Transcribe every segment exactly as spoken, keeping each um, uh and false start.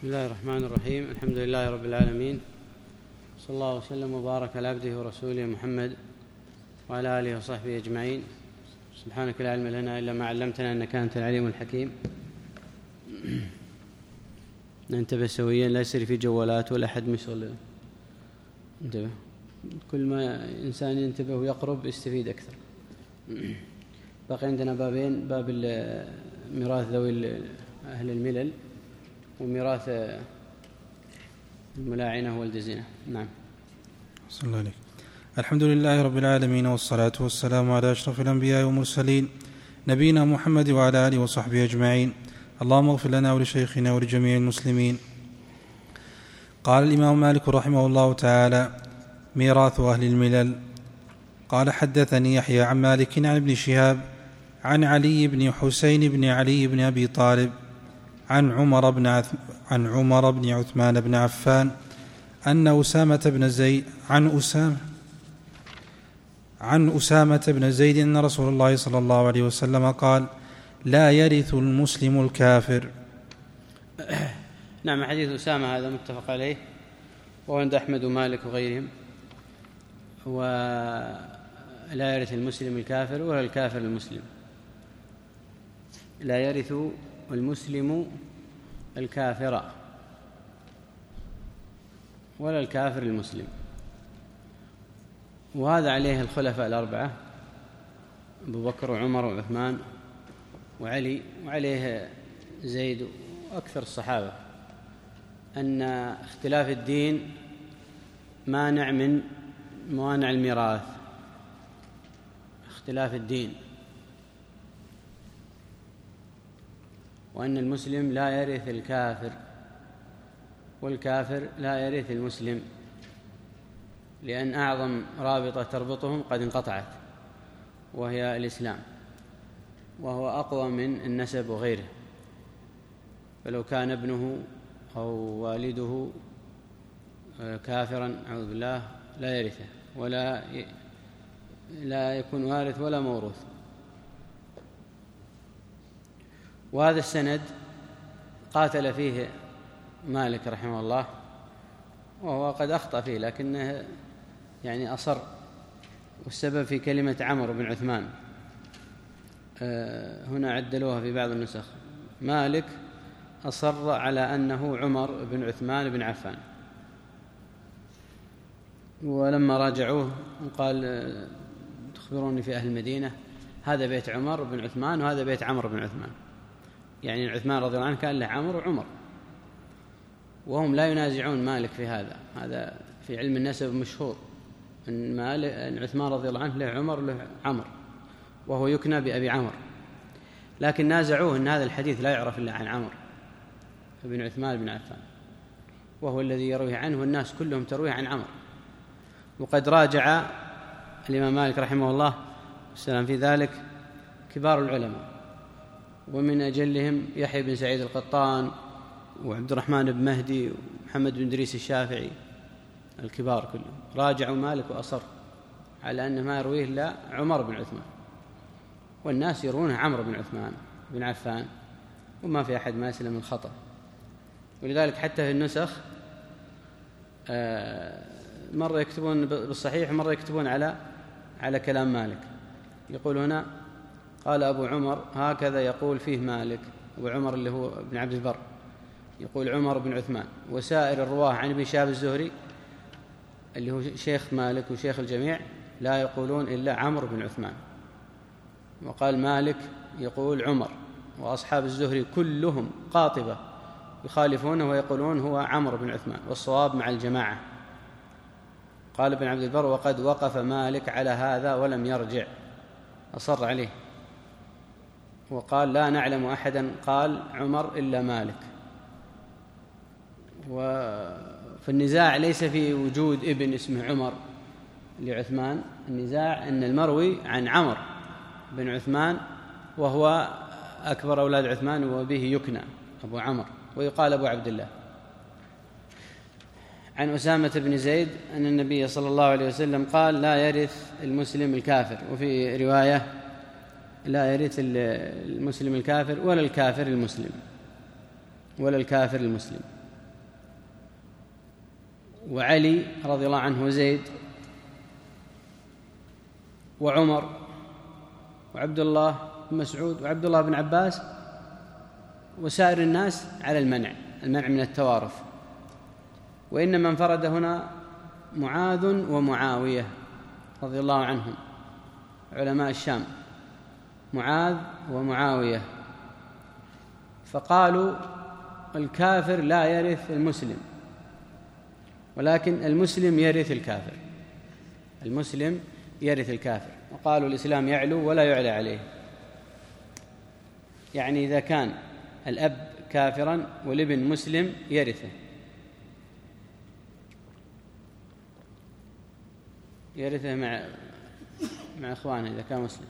بسم الله الرحمن الرحيم. الحمد لله رب العالمين، صلى الله وسلم وبارك على عبده ورسوله محمد وعلى آله وصحبه أجمعين. سبحانك لا علم لنا إلا ما علمتنا إنك أنت العليم الحكيم. ننتبه سويا، لا يصير في جوالات ولا أحد مشغل. انتبه، كل ما إنسان ينتبه ويقرب يستفيد أكثر. بقي عندنا بابين، باب ميراث ذوي أهل الملل وميراث الملاعنة والدزنة. نعم. صلى الله عليه. الحمد لله رب العالمين، والصلاة والسلام على أشرف الأنبياء والمرسلين نبينا محمد وعلى آله وصحبه أجمعين. اللهم اغفر لنا ولشيخنا ولجميع المسلمين. قال الإمام مالك رحمه الله تعالى: ميراث أهل الملل. قال: حدثني يحيى عن مالك عن ابن شهاب عن علي بن حسين بن علي بن أبي طالب عن عمر بن عث... عن عمر بن عثمان بن عفان أن أسامة بن زيد عن أسامة عن أسامة بن زيد أن رسول الله صلى الله عليه وسلم قال: لا يرث المسلم الكافر. نعم، حديث أسامة هذا متفق عليه، وعند أحمد ومالك وغيرهم. ولا يرث المسلم الكافر ولا الكافر المسلم. لا يرث المسلم الكافر ولا الكافر المسلم. وهذا عليه الخلفاء الأربعة، أبو بكر وعمر وعثمان وعلي، وعليه زيد وأكثر الصحابة، أن اختلاف الدين مانع من موانع الميراث. اختلاف الدين، وأن المسلم لا يرث الكافر والكافر لا يرث المسلم، لأن أعظم رابطة تربطهم قد انقطعت، وهي الإسلام، وهو أقوى من النسب وغيره. فلو كان ابنه أو والده كافرا أعوذ بالله لا يرثه، ولا لا يكون وارث ولا موروث. وهذا السند قاتل فيه مالك رحمه الله، وهو قد أخطأ فيه، لكنه يعني أصر. والسبب في كلمة عمرو بن عثمان، هنا عدلوها في بعض النسخ. مالك أصر على أنه عمر بن عثمان بن عفان، ولما راجعوه قال: تخبروني في أهل المدينة، هذا بيت عمر بن عثمان وهذا بيت عمرو بن عثمان. يعني عثمان رضي الله عنه كان له عمرو وعمر، وهم لا ينازعون مالك في هذا. هذا في علم النسب مشهور، أن, أن عثمان رضي الله عنه له عمر له عمر، وهو يكنى بأبي عمر. لكن نازعوه أن هذا الحديث لا يعرف إلا عن عمر بن عثمان بن عفان، وهو الذي يرويه عنه، والناس كلهم ترويه عن عمر. وقد راجع الإمام مالك رحمه الله والسلام في ذلك كبار العلماء، ومن أجلهم يحيى بن سعيد القطان وعبد الرحمن بن مهدي ومحمد بن إدريس الشافعي، الكبار كلهم راجعوا مالك وأصر على أنه ما يرويه إلا عمر بن عثمان، والناس يرونه عمرو بن عثمان بن عفان، وما في أحد ما يسلم من الخطأ. ولذلك حتى في النسخ مرة يكتبون بالصحيح ومرة يكتبون على على كلام مالك. يقول هنا: قال أبو عمر هكذا يقول فيه مالك. أبو عمر اللي هو ابن عبد البر يقول عمر بن عثمان. وسائر الرواه عن ابن شهاب الزهري اللي هو شيخ مالك وشيخ الجميع لا يقولون إلا عمرو بن عثمان. وقال مالك يقول عمر، وأصحاب الزهري كلهم قاطبة يخالفونه ويقولون هو عمرو بن عثمان، والصواب مع الجماعة. قال ابن عبد البر: وقد وقف مالك على هذا ولم يرجع، أصر عليه، وقال: لا نعلم أحدا قال عمر إلا مالك. فالنزاع ليس في وجود ابن اسمه عمر لعثمان، النزاع أن المروي عن عمر بن عثمان، وهو أكبر أولاد عثمان وبه يكنى أبو عمر، ويقال أبو عبد الله. عن أسامة بن زيد أن النبي صلى الله عليه وسلم قال: لا يرث المسلم الكافر. وفي رواية: لا يرث المسلم الكافر ولا الكافر المسلم ولا الكافر المسلم. وعلي رضي الله عنه وزيد وعمر وعبد الله بن مسعود وعبد الله بن عباس وسائر الناس على المنع المنع من التوارث. وإنما انفرد هنا معاذ ومعاوية رضي الله عنهم علماء الشام، معاذ ومعاوية، فقالوا الكافر لا يرث المسلم، ولكن المسلم يرث الكافر، المسلم يرث الكافر. وقالوا الإسلام يعلو ولا يعلى عليه، يعني إذا كان الأب كافرا والابن مسلم يرثه، يرثه مع مع إخوانه إذا كان مسلم.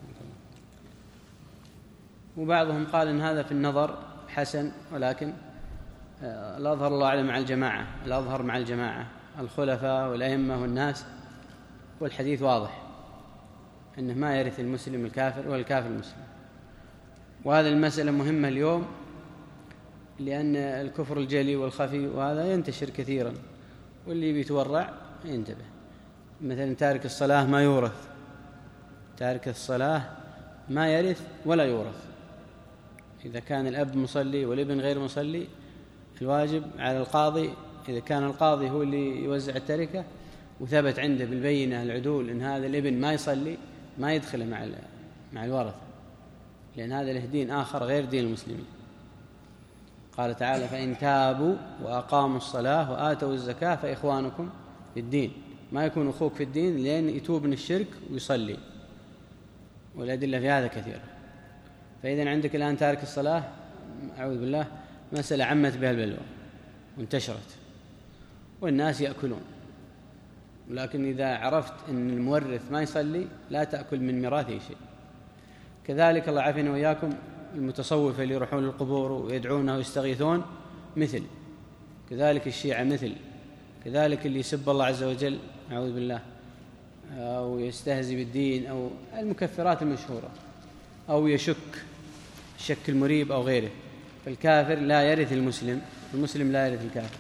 وبعضهم قال إن هذا في النظر حسن، ولكن الأظهر الله أعلم مع الجماعة، الأظهر مع الجماعة الخلفاء والأئمة والناس، والحديث واضح أنه ما يرث المسلم الكافر والكافر المسلم. وهذه المسألة مهمة اليوم، لأن الكفر الجلي والخفي وهذا ينتشر كثيرا، واللي بيتورع ينتبه. مثلا تارك الصلاة ما يورث، تارك الصلاة ما يرث ولا يورث. إذا كان الأب مصلي والابن غير مصلي، الواجب على القاضي، إذا كان القاضي هو اللي يوزع التركة وثبت عنده بالبينة العدول إن هذا الابن ما يصلي، ما يدخله مع مع الورثة، لأن هذا له دين آخر غير دين المسلمين. قال تعالى: فإن تابوا وأقاموا الصلاة وآتوا الزكاة فإخوانكم في الدين. ما يكون أخوك في الدين لأن يتوب من الشرك ويصلي، والأدلة في هذا كثيرة. فإذا عندك الآن تارك الصلاة، أعوذ بالله، مسألة عمت بها البلوى وانتشرت والناس يأكلون. لكن إذا عرفت أن المورث ما يصلي لا تأكل من ميراثه شيء. كذلك الله عافينا وإياكم المتصوفة اللي يروحون للقبور ويدعونه ويستغيثون، مثل كذلك الشيعة، مثل كذلك اللي يسب الله عز وجل، أعوذ بالله، أو يستهزئ بالدين، أو المكفرات المشهورة، أو يشك الشك المريب أو غيره. فالكافر لا يرث المسلم، المسلم لا يرث الكافر.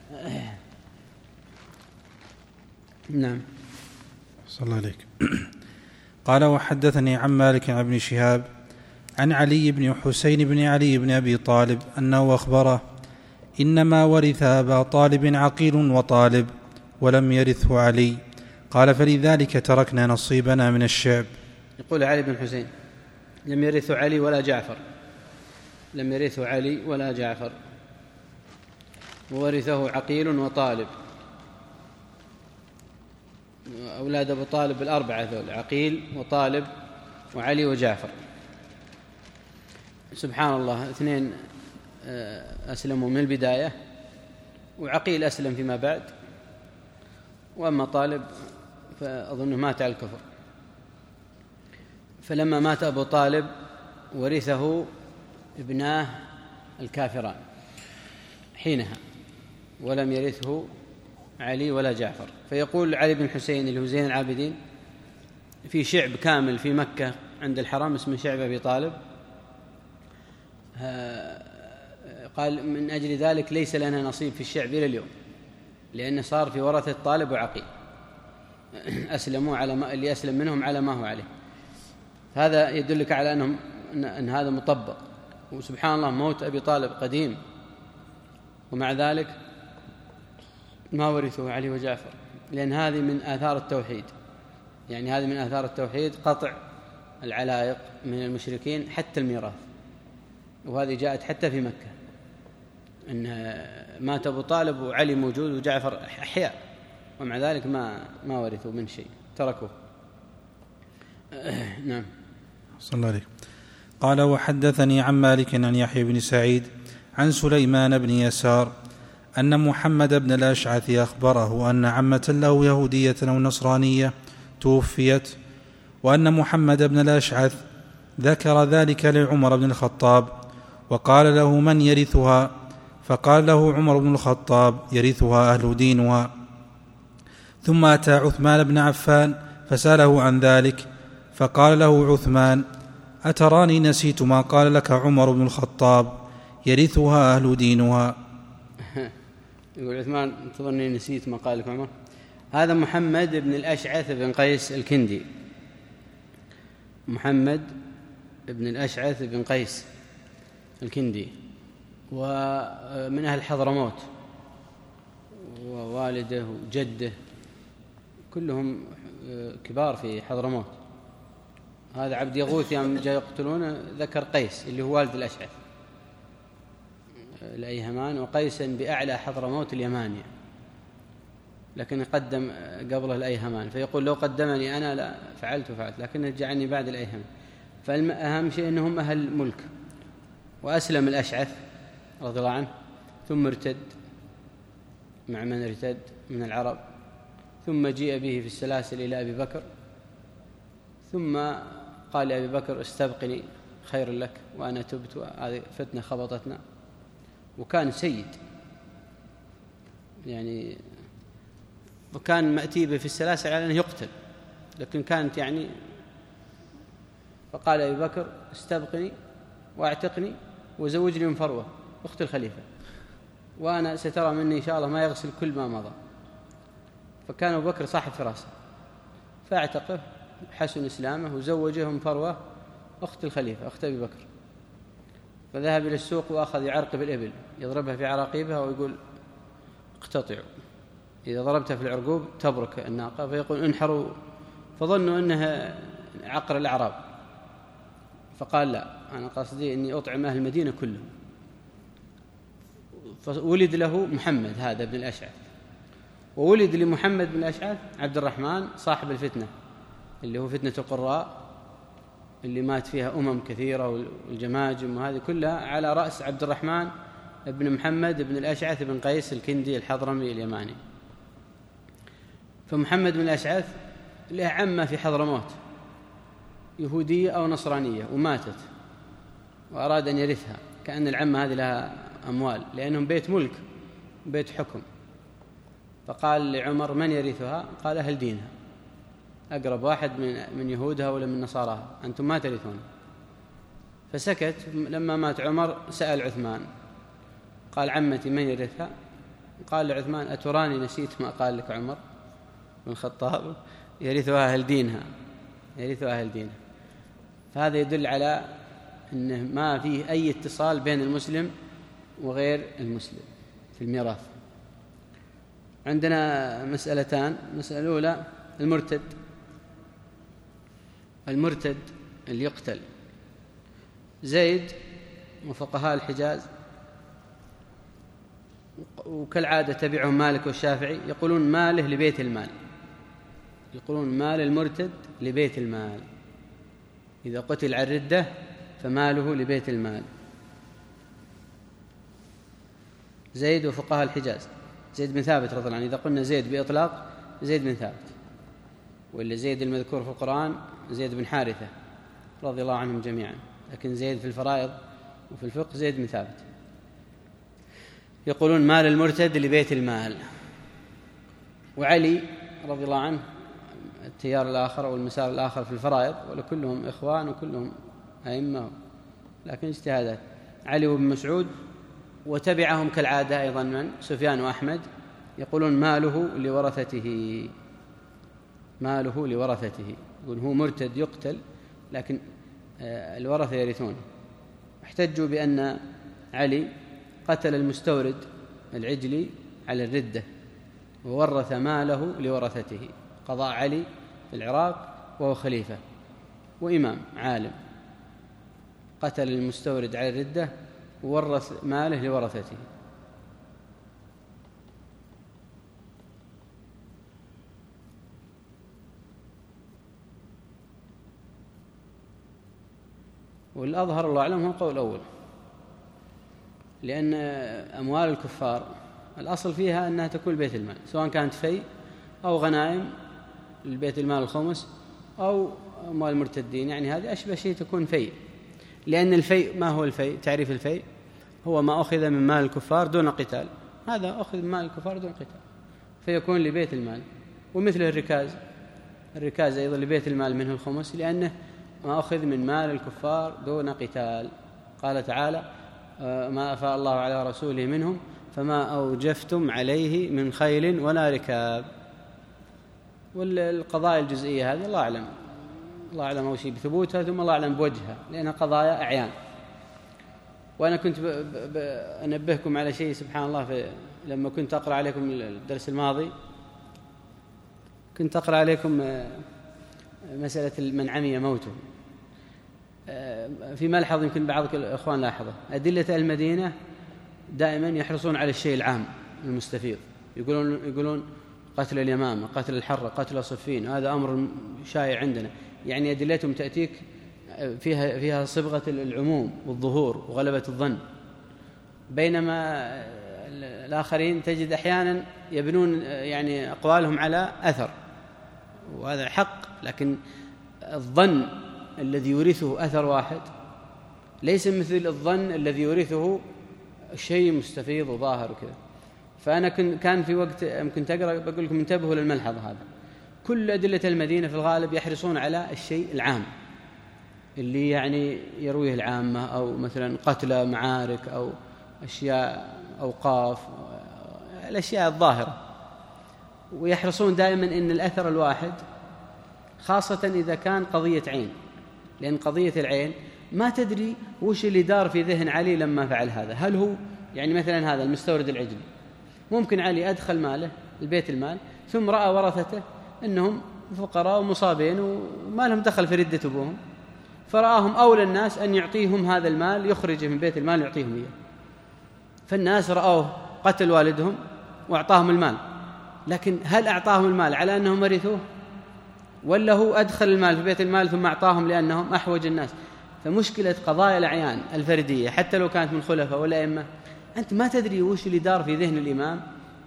نعم. صلى الله عليك. قال: وحدثني عن مالك عن ابن شهاب عن علي بن حسين بن علي بن أبي طالب أنه أخبره: إنما ورث أبا طالب عقيل وطالب ولم يرثه علي. قال: فلذلك تركنا نصيبنا من الشعب. يقول علي بن حسين: لم يرثه علي ولا جعفر، لم يرثه علي ولا جعفر، وورثه عقيل وطالب. أولاد أبو طالب الأربعة ذول: عقيل وطالب وعلي وجعفر. سبحان الله، اثنين أسلموا من البداية، وعقيل أسلم فيما بعد، وأما طالب فأظنه مات على الكفر. فلما مات أبو طالب ورثه ابناه الكافران حينها، ولم يرثه علي ولا جعفر. فيقول علي بن حسين اللي هو زين العابدين: في شعب كامل في مكة عند الحرم اسمه شعب أبي طالب، قال من أجل ذلك ليس لنا نصيب في الشعب إلى اليوم، لأنه صار في ورثة طالب وعقيل أسلموا على ما اللي أسلم منهم على ما هو عليه. هذا يدلك على أنهم أن هذا مطبق. وسبحان الله، موت أبي طالب قديم، ومع ذلك ما ورثه علي وجعفر، لأن هذه من آثار التوحيد، يعني هذه من آثار التوحيد قطع العلائق من المشركين حتى الميراث. وهذه جاءت حتى في مكة، أن مات أبو طالب وعلي موجود وجعفر أحياء، ومع ذلك ما ما ورثوا من شيء، تركوه. نعم. صلى الله عليه. قال: وحدثني عن مالك عن يحيى بن سعيد عن سليمان بن يسار أن محمد بن الأشعث أخبره أن عمة له يهودية أو نصرانية توفيت، وأن محمد بن الأشعث ذكر ذلك لعمر بن الخطاب، وقال له: من يرثها؟ فقال له عمر بن الخطاب: يرثها أهل دينها. ثم أتى عثمان بن عفان فسأله عن ذلك، فقال له عثمان: أتراني نسيت ما قال لك عمر بن الخطاب؟ يرثها أهل دينها. يقول عثمان تظنني نسيت ما قال لك عمر. هذا محمد بن الأشعث بن قيس الكندي، محمد بن الأشعث بن قيس الكندي، ومن أهل حضرموت، ووالده وجده كلهم كبار في حضرموت. هذا عبد يغوث يوم جاء يقتلونه ذكر قيس اللي هو والد الأشعث الأيهمان، وقيسا بأعلى حضرموت اليمانية، لكن قدم قبله الأيهمان، فيقول لو قدمني أنا لا فعلت وفعلت، لكنه جعلني بعد الأيهمان. فالأهم شيء أنهم أهل ملك. وأسلم الأشعث رضي الله عنه، ثم ارتد مع من ارتد من العرب، ثم جيء به في السلاسل إلى أبي بكر، ثم قال لأبي بكر استبقني خير لك وأنا تبت وهذه فتنة خبطتنا. وكان سيد يعني، وكان مأتي به في السلاسل على أنه يقتل، لكن كانت يعني، فقال أبي بكر استبقني واعتقني وزوجني من فروة أخت الخليفة، وأنا سترى مني إن شاء الله ما يغسل كل ما مضى. فكان أبو بكر صاحب فراسة، فاعتقه حسن إسلامه وزوجه من فروة أخت الخليفة أخت أبي بكر. فذهب إلى السوق وأخذ يعرقب الإبل، يضربها في عراقيبها ويقول اقتطعوا، إذا ضربتها في العرقوب تبرك الناقة، فيقول انحروا، فظنوا أنها عقر الأعراب. فقال لا، أنا قصدي أني أطعم أهل المدينة كلهم. فولد له محمد هذا بن الأشعث، وولد لمحمد بن الأشعث عبد الرحمن صاحب الفتنة اللي هو فتنة القراء اللي مات فيها أمم كثيرة والجماجم، وهذه كلها على رأس عبد الرحمن بن محمد بن الأشعث بن قيس الكندي الحضرمي اليماني. فمحمد بن الأشعث له عمة في حضرموت يهودية أو نصرانية وماتت، وأراد أن يرثها، كأن العمة هذه لها أموال لأنهم بيت ملك بيت حكم. فقال لعمر من يرثها؟ قال أهل دينها، أقرب واحد من من يهودها ولا من نصاراها، أنتم ما ترثون. فسكت. لما مات عمر سأل عثمان قال عمتي من يرثها؟ قال لعثمان أتراني نسيت ما قال لك عمر بن الخطاب؟ يرثها أهل دينها، يرثها أهل دينها. فهذا يدل على أنه ما فيه أي اتصال بين المسلم وغير المسلم في الميراث. عندنا مسألتان. المسألة الأولى المرتد، المرتد اللي يقتل. زيد وفقهاء الحجاز وكالعادة تبعهم مالك والشافعي يقولون ماله لبيت المال، يقولون مال المرتد لبيت المال، إذا قتل على الردة فماله لبيت المال. زيد وفقهاء الحجاز، زيد بن ثابت رضي الله عنه، إذا قلنا زيد بإطلاق زيد بن ثابت، وإلا زيد المذكور في القرآن زيد بن حارثة رضي الله عنهم جميعا، لكن زيد في الفرائض وفي الفقه زيد بن ثابت. يقولون مال المرتد لبيت المال. وعلي رضي الله عنه التيار الآخر أو المسار الآخر في الفرائض، ولكلهم إخوان وكلهم أئمة، لكن اجتهادات. علي وابن مسعود وتبعهم كالعادة أيضا من سفيان وأحمد يقولون ماله لورثته، ماله لورثته، يقول هو مرتد يقتل لكن الورثة يرثونه. احتجوا بأن علي قتل المستورد العجلي على الردة وورث ماله لورثته، قضاء علي في العراق وهو خليفة وإمام عالم، قتل المستورد على الردة وورث ماله لورثته. والأظهر الله أعلم هو القول الأول، لأن أموال الكفار الأصل فيها أنها تكون بيت المال، سواء كانت في أو غنائم للبيت المال الخمس أو أموال المرتدين، يعني هذه أشبه شيء تكون في، لأن الفيء ما هو الفيء؟ تعريف الفيء هو ما أخذ من مال الكفار دون قتال، هذا أخذ من مال الكفار دون قتال فيكون لبيت المال. ومثله الركاز، الركاز أيضا لبيت المال منه الخمس، لأنه ما أخذ من مال الكفار دون قتال. قال تعالى ما أفاء الله على رسوله منهم فما أوجفتم عليه من خيل ولا ركاب. والقضايا الجزئية هذه الله أعلم، الله أعلم أول شيء بثبوتها، ثم الله أعلم بوجهها، لأنها قضايا أعيان. وأنا كنت أنبهكم على شيء سبحان الله، في لما كنت أقرأ عليكم الدرس الماضي كنت أقرأ عليكم مسألة من عمي موته. في ملحظ يمكن بعض الأخوان لاحظه، أدلة المدينة دائما يحرصون على الشيء العام المستفيض، يقولون يقولون قتل اليمامة، قتل الحرة، قتل صفين، هذا أمر شائع عندنا. يعني أدلتهم تأتيك فيها فيها صبغة العموم والظهور وغلبة الظن، بينما الآخرين تجد أحيانا يبنون يعني أقوالهم على أثر، وهذا حق، لكن الظن الذي يورثه أثر واحد ليس مثل الظن الذي يورثه شيء مستفيض وظاهر وكذا. فأنا كان في وقت كنت أقرأ بقول لكم انتبهوا للملحظ هذا، كل أدلة المدينة في الغالب يحرصون على الشيء العام اللي يعني يرويه العامة، أو مثلا قتلى معارك أو أشياء أوقاف، الأشياء الظاهرة، ويحرصون دائما أن الأثر الواحد، خاصة إذا كان قضية عين، لأن قضية العين ما تدري وش اللي دار في ذهن علي لما فعل هذا. هل هو يعني مثلا هذا المستورد العجلي، ممكن علي أدخل ماله البيت المال ثم رأى ورثته أنهم فقراء ومصابين وما لهم دخل في ردة أبوهم، فرآهم أولى الناس أن يعطيهم هذا المال، يخرجه من بيت المال يعطيهم إياه. فالناس رأوه قتل والدهم وأعطاهم المال، لكن هل أعطاهم المال على أنهم ورثوه، ولا هو أدخل المال في بيت المال ثم أعطاهم لأنهم أحوج الناس؟ فمشكلة قضايا الأعيان الفردية حتى لو كانت من خلفاء ولا أئمة، أنت ما تدري وش اللي دار في ذهن الإمام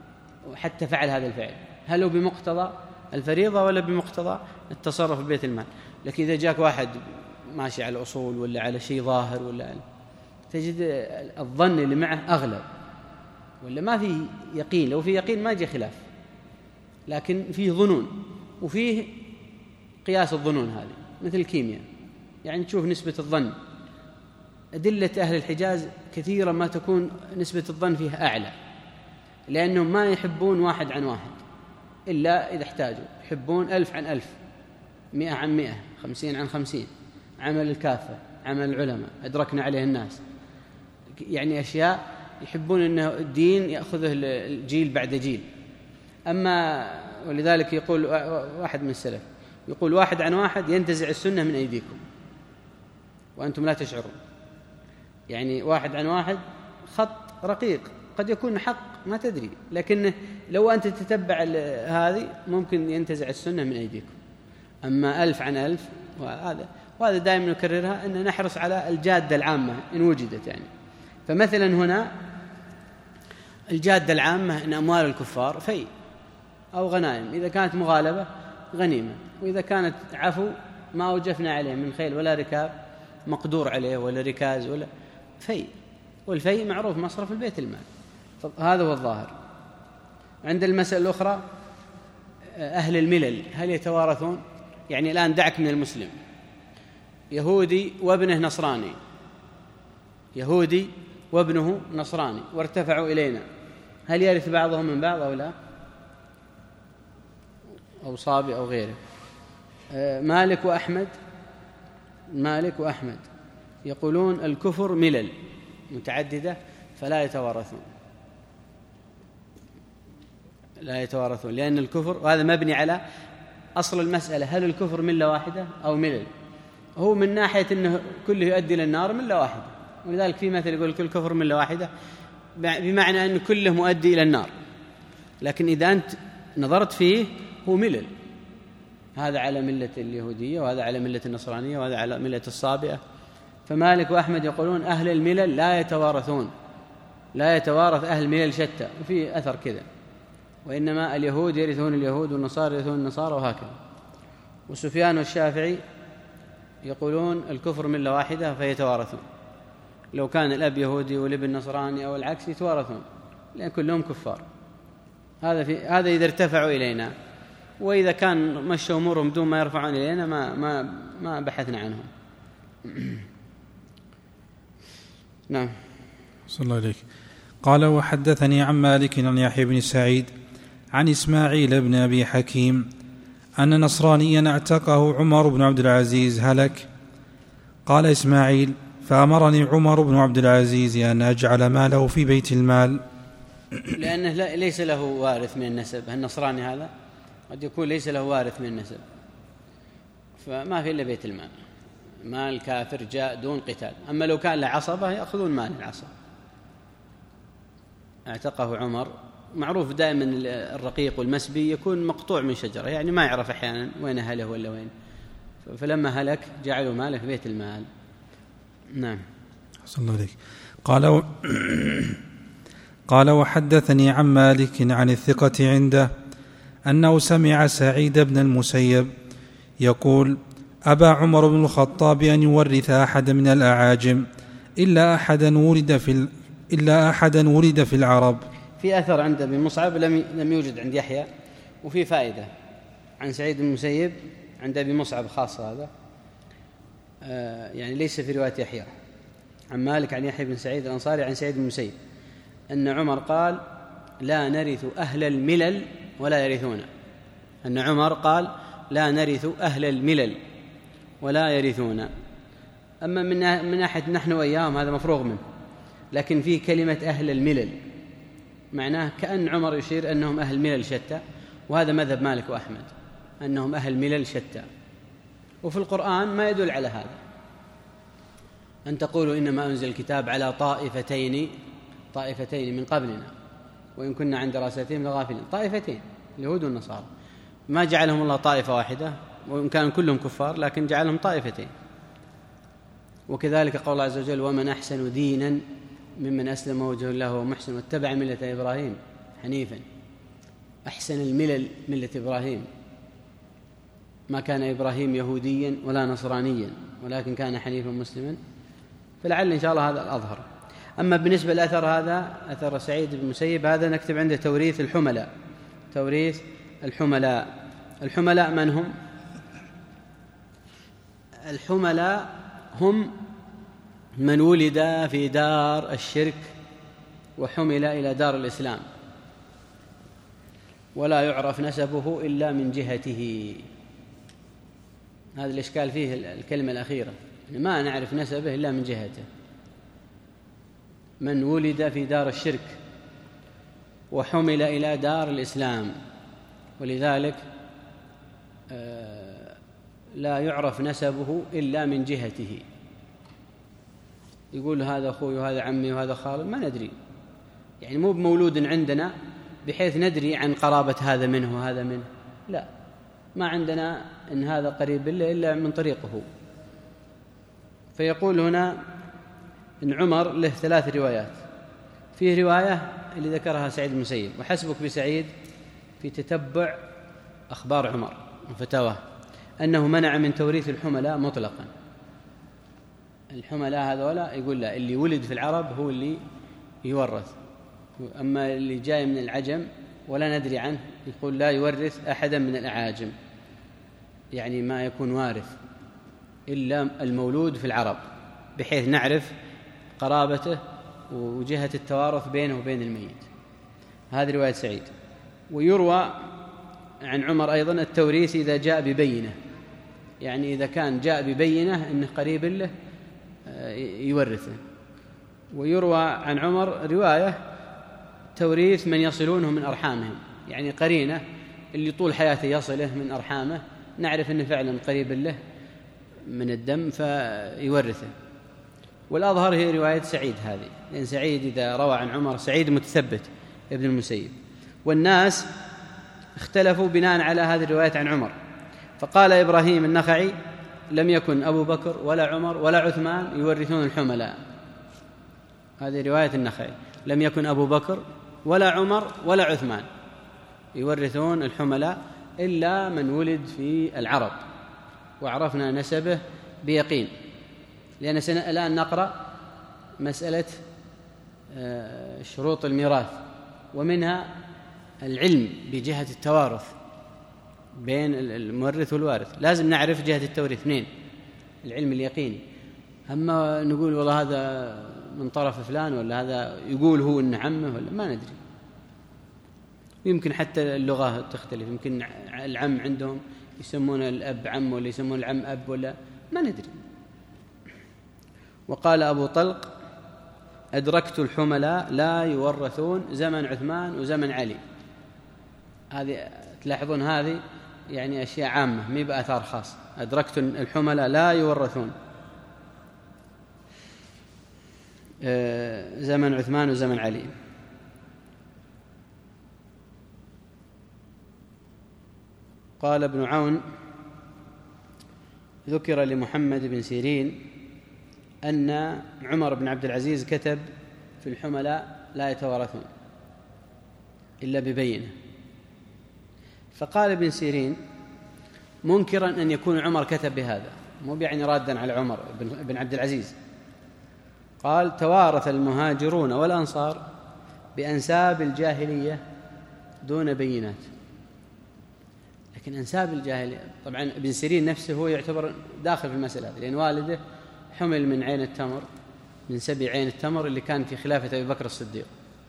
حتى فعل هذا الفعل، هل هو بمقتضى الفريضة ولا بمقتضى التصرف في بيت المال. لكن إذا جاك واحد ماشي على الأصول ولا على شيء ظاهر ولا تجد الظن اللي معه أغلب، ولا ما في يقين. لو في يقين ما يجي خلاف، لكن فيه ظنون، وفيه قياس الظنون هذه مثل الكيمياء، يعني تشوف نسبة الظن. أدلة أهل الحجاز كثيرا ما تكون نسبة الظن فيها أعلى، لأنهم ما يحبون واحد عن واحد إلا إذا احتاجوا، يحبون ألف عن ألف، مئة عن مئة، خمسين عن خمسين، عمل الكافة، عمل العلماء، أدركنا عليه الناس، يعني أشياء يحبون أنه الدين يأخذه الجيل بعد جيل. أما ولذلك يقول واحد من السلف، يقول واحد عن واحد ينتزع السنة من أيديكم وأنتم لا تشعرون. يعني واحد عن واحد خط رقيق قد يكون حق ما تدري، لكن لو أنت تتبع هذه ممكن ينتزع السنة من أيديكم. أما ألف عن ألف، وهذا وهذا دائما نكررها، أن نحرص على الجادة العامة إن وجدت. يعني فمثلا هنا الجادة العامة إن أموال الكفار في أو غنائم، إذا كانت مغالبة غنيمة، وإذا كانت عفو ما أوجفنا عليه من خيل ولا ركاب مقدور عليه ولا ركاز ولا في، والفي معروف مصرف البيت المال. هذا هو الظاهر. عند المسألة الأخرى أهل الملل هل يتوارثون؟ يعني الآن دعك من المسلم، يهودي وابنه نصراني، يهودي وابنه نصراني وارتفعوا إلينا، هل يرث بعضهم من بعض أو لا؟ أو صابي أو غيره. مالك وأحمد مالك وأحمد يقولون الكفر ملل متعددة فلا يتوارثون، لا يتوارثون لأن الكفر، وهذا مبني على أصل المسألة، هل الكفر ملة واحدة أو ملل؟ هو من ناحية أنه كله يؤدي إلى النار ملة واحدة، ولذلك في مثل يقول كل كفر ملة واحدة، بمعنى أن كله مؤدي إلى النار. لكن إذا أنت نظرت فيه هو ملل، هذا على ملة اليهودية وهذا على ملة النصرانية وهذا على ملة الصابئة. فمالك وأحمد يقولون أهل الملل لا يتوارثون، لا يتوارث أهل الملل شتى، وفي أثر كذا، وإنما اليهود يرثون اليهود والنصارى يرثون النصارى وهكذا. وسفيان والشافعي يقولون الكفر ملة واحدة فيتوارثون، لو كان الأب يهودي والابن نصراني أو العكس يتوارثون لأن كلهم كفار. هذا في هذا إذا ارتفعوا إلينا، وإذا كان مشوا أمورهم دون ما يرفعون إلينا ما ما ما بحثنا عنهم. نعم. صلى الله عليك. قال وحدثني عن مالك عن يحيى بن سعيد عن إسماعيل بن أبي حكيم أن نصرانيا اعتقه عمر بن عبد العزيز هلك. قال إسماعيل فأمرني عمر بن عبد العزيز أن أجعل ماله في بيت المال، لأنه ليس له وارث من النسب. النصراني هذا قد يكون ليس له وارث من النسب، فما في إلا بيت المال. مال كافر جاء دون قتال. أما لو كان له عصبة يأخذون مال العصبة. اعتقه عمر. معروف دائما الرقيق والمسبي يكون مقطوع من شجرة، يعني ما يعرف أحيانا وين أهله ولا وين، فلما هلك جعلوا ماله في بيت المال. نعم. صلى الله عليك. قال و... قال وحدثني عن مالك عن الثقة عنده أنه سمع سعيد بن المسيب يقول أبى عمر بن الخطاب أن يورث أحد من الأعاجم إلا أحدا ولد في ال... إلا أحدا ولد في العرب. في أثر عند ابن مصعب لم لم يوجد عند يحيى، وفي فائدة عن سعيد بن المسيب عند ابن مصعب خاصة هذا، آه يعني ليس في رواية يحيى. عن مالك عن يحيى بن سعيد الأنصاري عن سعيد بن المسيب أن عمر قال لا نرث أهل الملل ولا يرثون. أن عمر قال لا نرث أهل الملل ولا يرثون. أما من ناحية نحن وإياهم هذا مفروغ منه، لكن في كلمة أهل الملل معناه كأن عمر يشير أنهم أهل ملل شتى، وهذا مذهب مالك وأحمد أنهم أهل ملل شتى. وفي القرآن ما يدل على هذا، أن تقولوا إنما أنزل الكتاب على طائفتين طائفتين من قبلنا وإن كنا عن دراستهم لغافلين. طائفتين اليهود والنصارى، ما جعلهم الله طائفة واحدة وإن كانوا كلهم كفار، لكن جعلهم طائفتين. وكذلك قول الله عز وجل ومن أحسن دينا ممن أسلم وجهه الله ومحسن واتبع ملة إبراهيم حنيفا. أحسن الملل ملة إبراهيم، ما كان إبراهيم يهوديا ولا نصرانيا ولكن كان حنيفا مسلما، فلعل إن شاء الله هذا الأظهر. أما بالنسبة للأثر هذا أثر سعيد بن المسيب هذا نكتب عنده توريث الحملاء. توريث الحملاء. الحملاء من هم؟ الحملاء هم من ولد في دار الشرك وحمل إلى دار الإسلام ولا يعرف نسبه إلا من جهته. هذا الإشكال فيه الكلمة الأخيرة، ما نعرف نسبه إلا من جهته. من ولد في دار الشرك وحمل إلى دار الإسلام، ولذلك لا يعرف نسبه إلا من جهته. يقول هذا أخوي وهذا عمي وهذا خالي، ما ندري، يعني مو بمولود عندنا بحيث ندري عن قرابة هذا منه وهذا منه، لا، ما عندنا إن هذا قريب له إلا من طريقه. فيقول هنا إن عمر له ثلاث روايات. فيه رواية اللي ذكرها سعيد بن المسيب، وحسبك بسعيد في تتبع أخبار عمر وفتاواه أنه منع من توريث الحملاء مطلقا. الحملاء هذولا يقول لا، اللي ولد في العرب هو اللي يورث، أما اللي جاي من العجم ولا ندري عنه يقول لا يورث أحدا من الأعاجم، يعني ما يكون وارث إلا المولود في العرب بحيث نعرف قرابته وجهة التوارث بينه وبين الميت. هذه رواية سعيد. ويروى عن عمر أيضا التوريث إذا جاء ببينة، يعني إذا كان جاء ببينة أنه قريب له يورثه. ويروى عن عمر رواية توريث من يصلونه من أرحامهم، يعني قرينة اللي طول حياته يصله من أرحامه نعرف أنه فعلا قريب له من الدم فيورثه. والأظهر هي رواية سعيد هذه، لأن سعيد إذا روى عن عمر سعيد متثبت ابن المسيب. والناس اختلفوا بناء على هذه الرواية عن عمر، فقال إبراهيم النخعي لم يكن أبو بكر ولا عمر ولا عثمان يورثون الحملاء. هذه رواية النخعي، لم يكن أبو بكر ولا عمر ولا عثمان يورثون الحملاء إلا من ولد في العرب وعرفنا نسبه بيقين. لأن الآن نقرأ مسألة شروط الميراث، ومنها العلم بجهة التوارث بين المورث والوارث، لازم نعرف جهة التوريث اثنين، العلم اليقيني. أما نقول والله هذا من طرف فلان، ولا هذا يقول هو إن عمه، ولا ما ندري. يمكن حتى اللغة تختلف، يمكن العم عندهم يسمون الأب عم، ولا يسمون العم أب، ولا ما ندري. وقال أبو طلق: أدركت الحملاء لا يورثون زمن عثمان وزمن علي. هذه تلاحظون هذه يعني أشياء عامة، مي بأثار خاص. أدركت الحملاء لا يورثون زمن عثمان وزمن علي. قال ابن عون: ذكر لمحمد بن سيرين أن عمر بن عبد العزيز كتب في الحملاء لا يتوارثون إلا ببينة. فقال ابن سيرين منكرا أن يكون عمر كتب بهذا، مو يعني رادا على عمر بن عبد العزيز. قال: توارث المهاجرون والأنصار بأنساب الجاهلية دون بينات. لكن أنساب الجاهلية، طبعا ابن سيرين نفسه هو يعتبر داخل في المسألة، لأن والده حمل من عين التمر، من سبي عين التمر اللي كان في خلافة أبي بكر الصديق.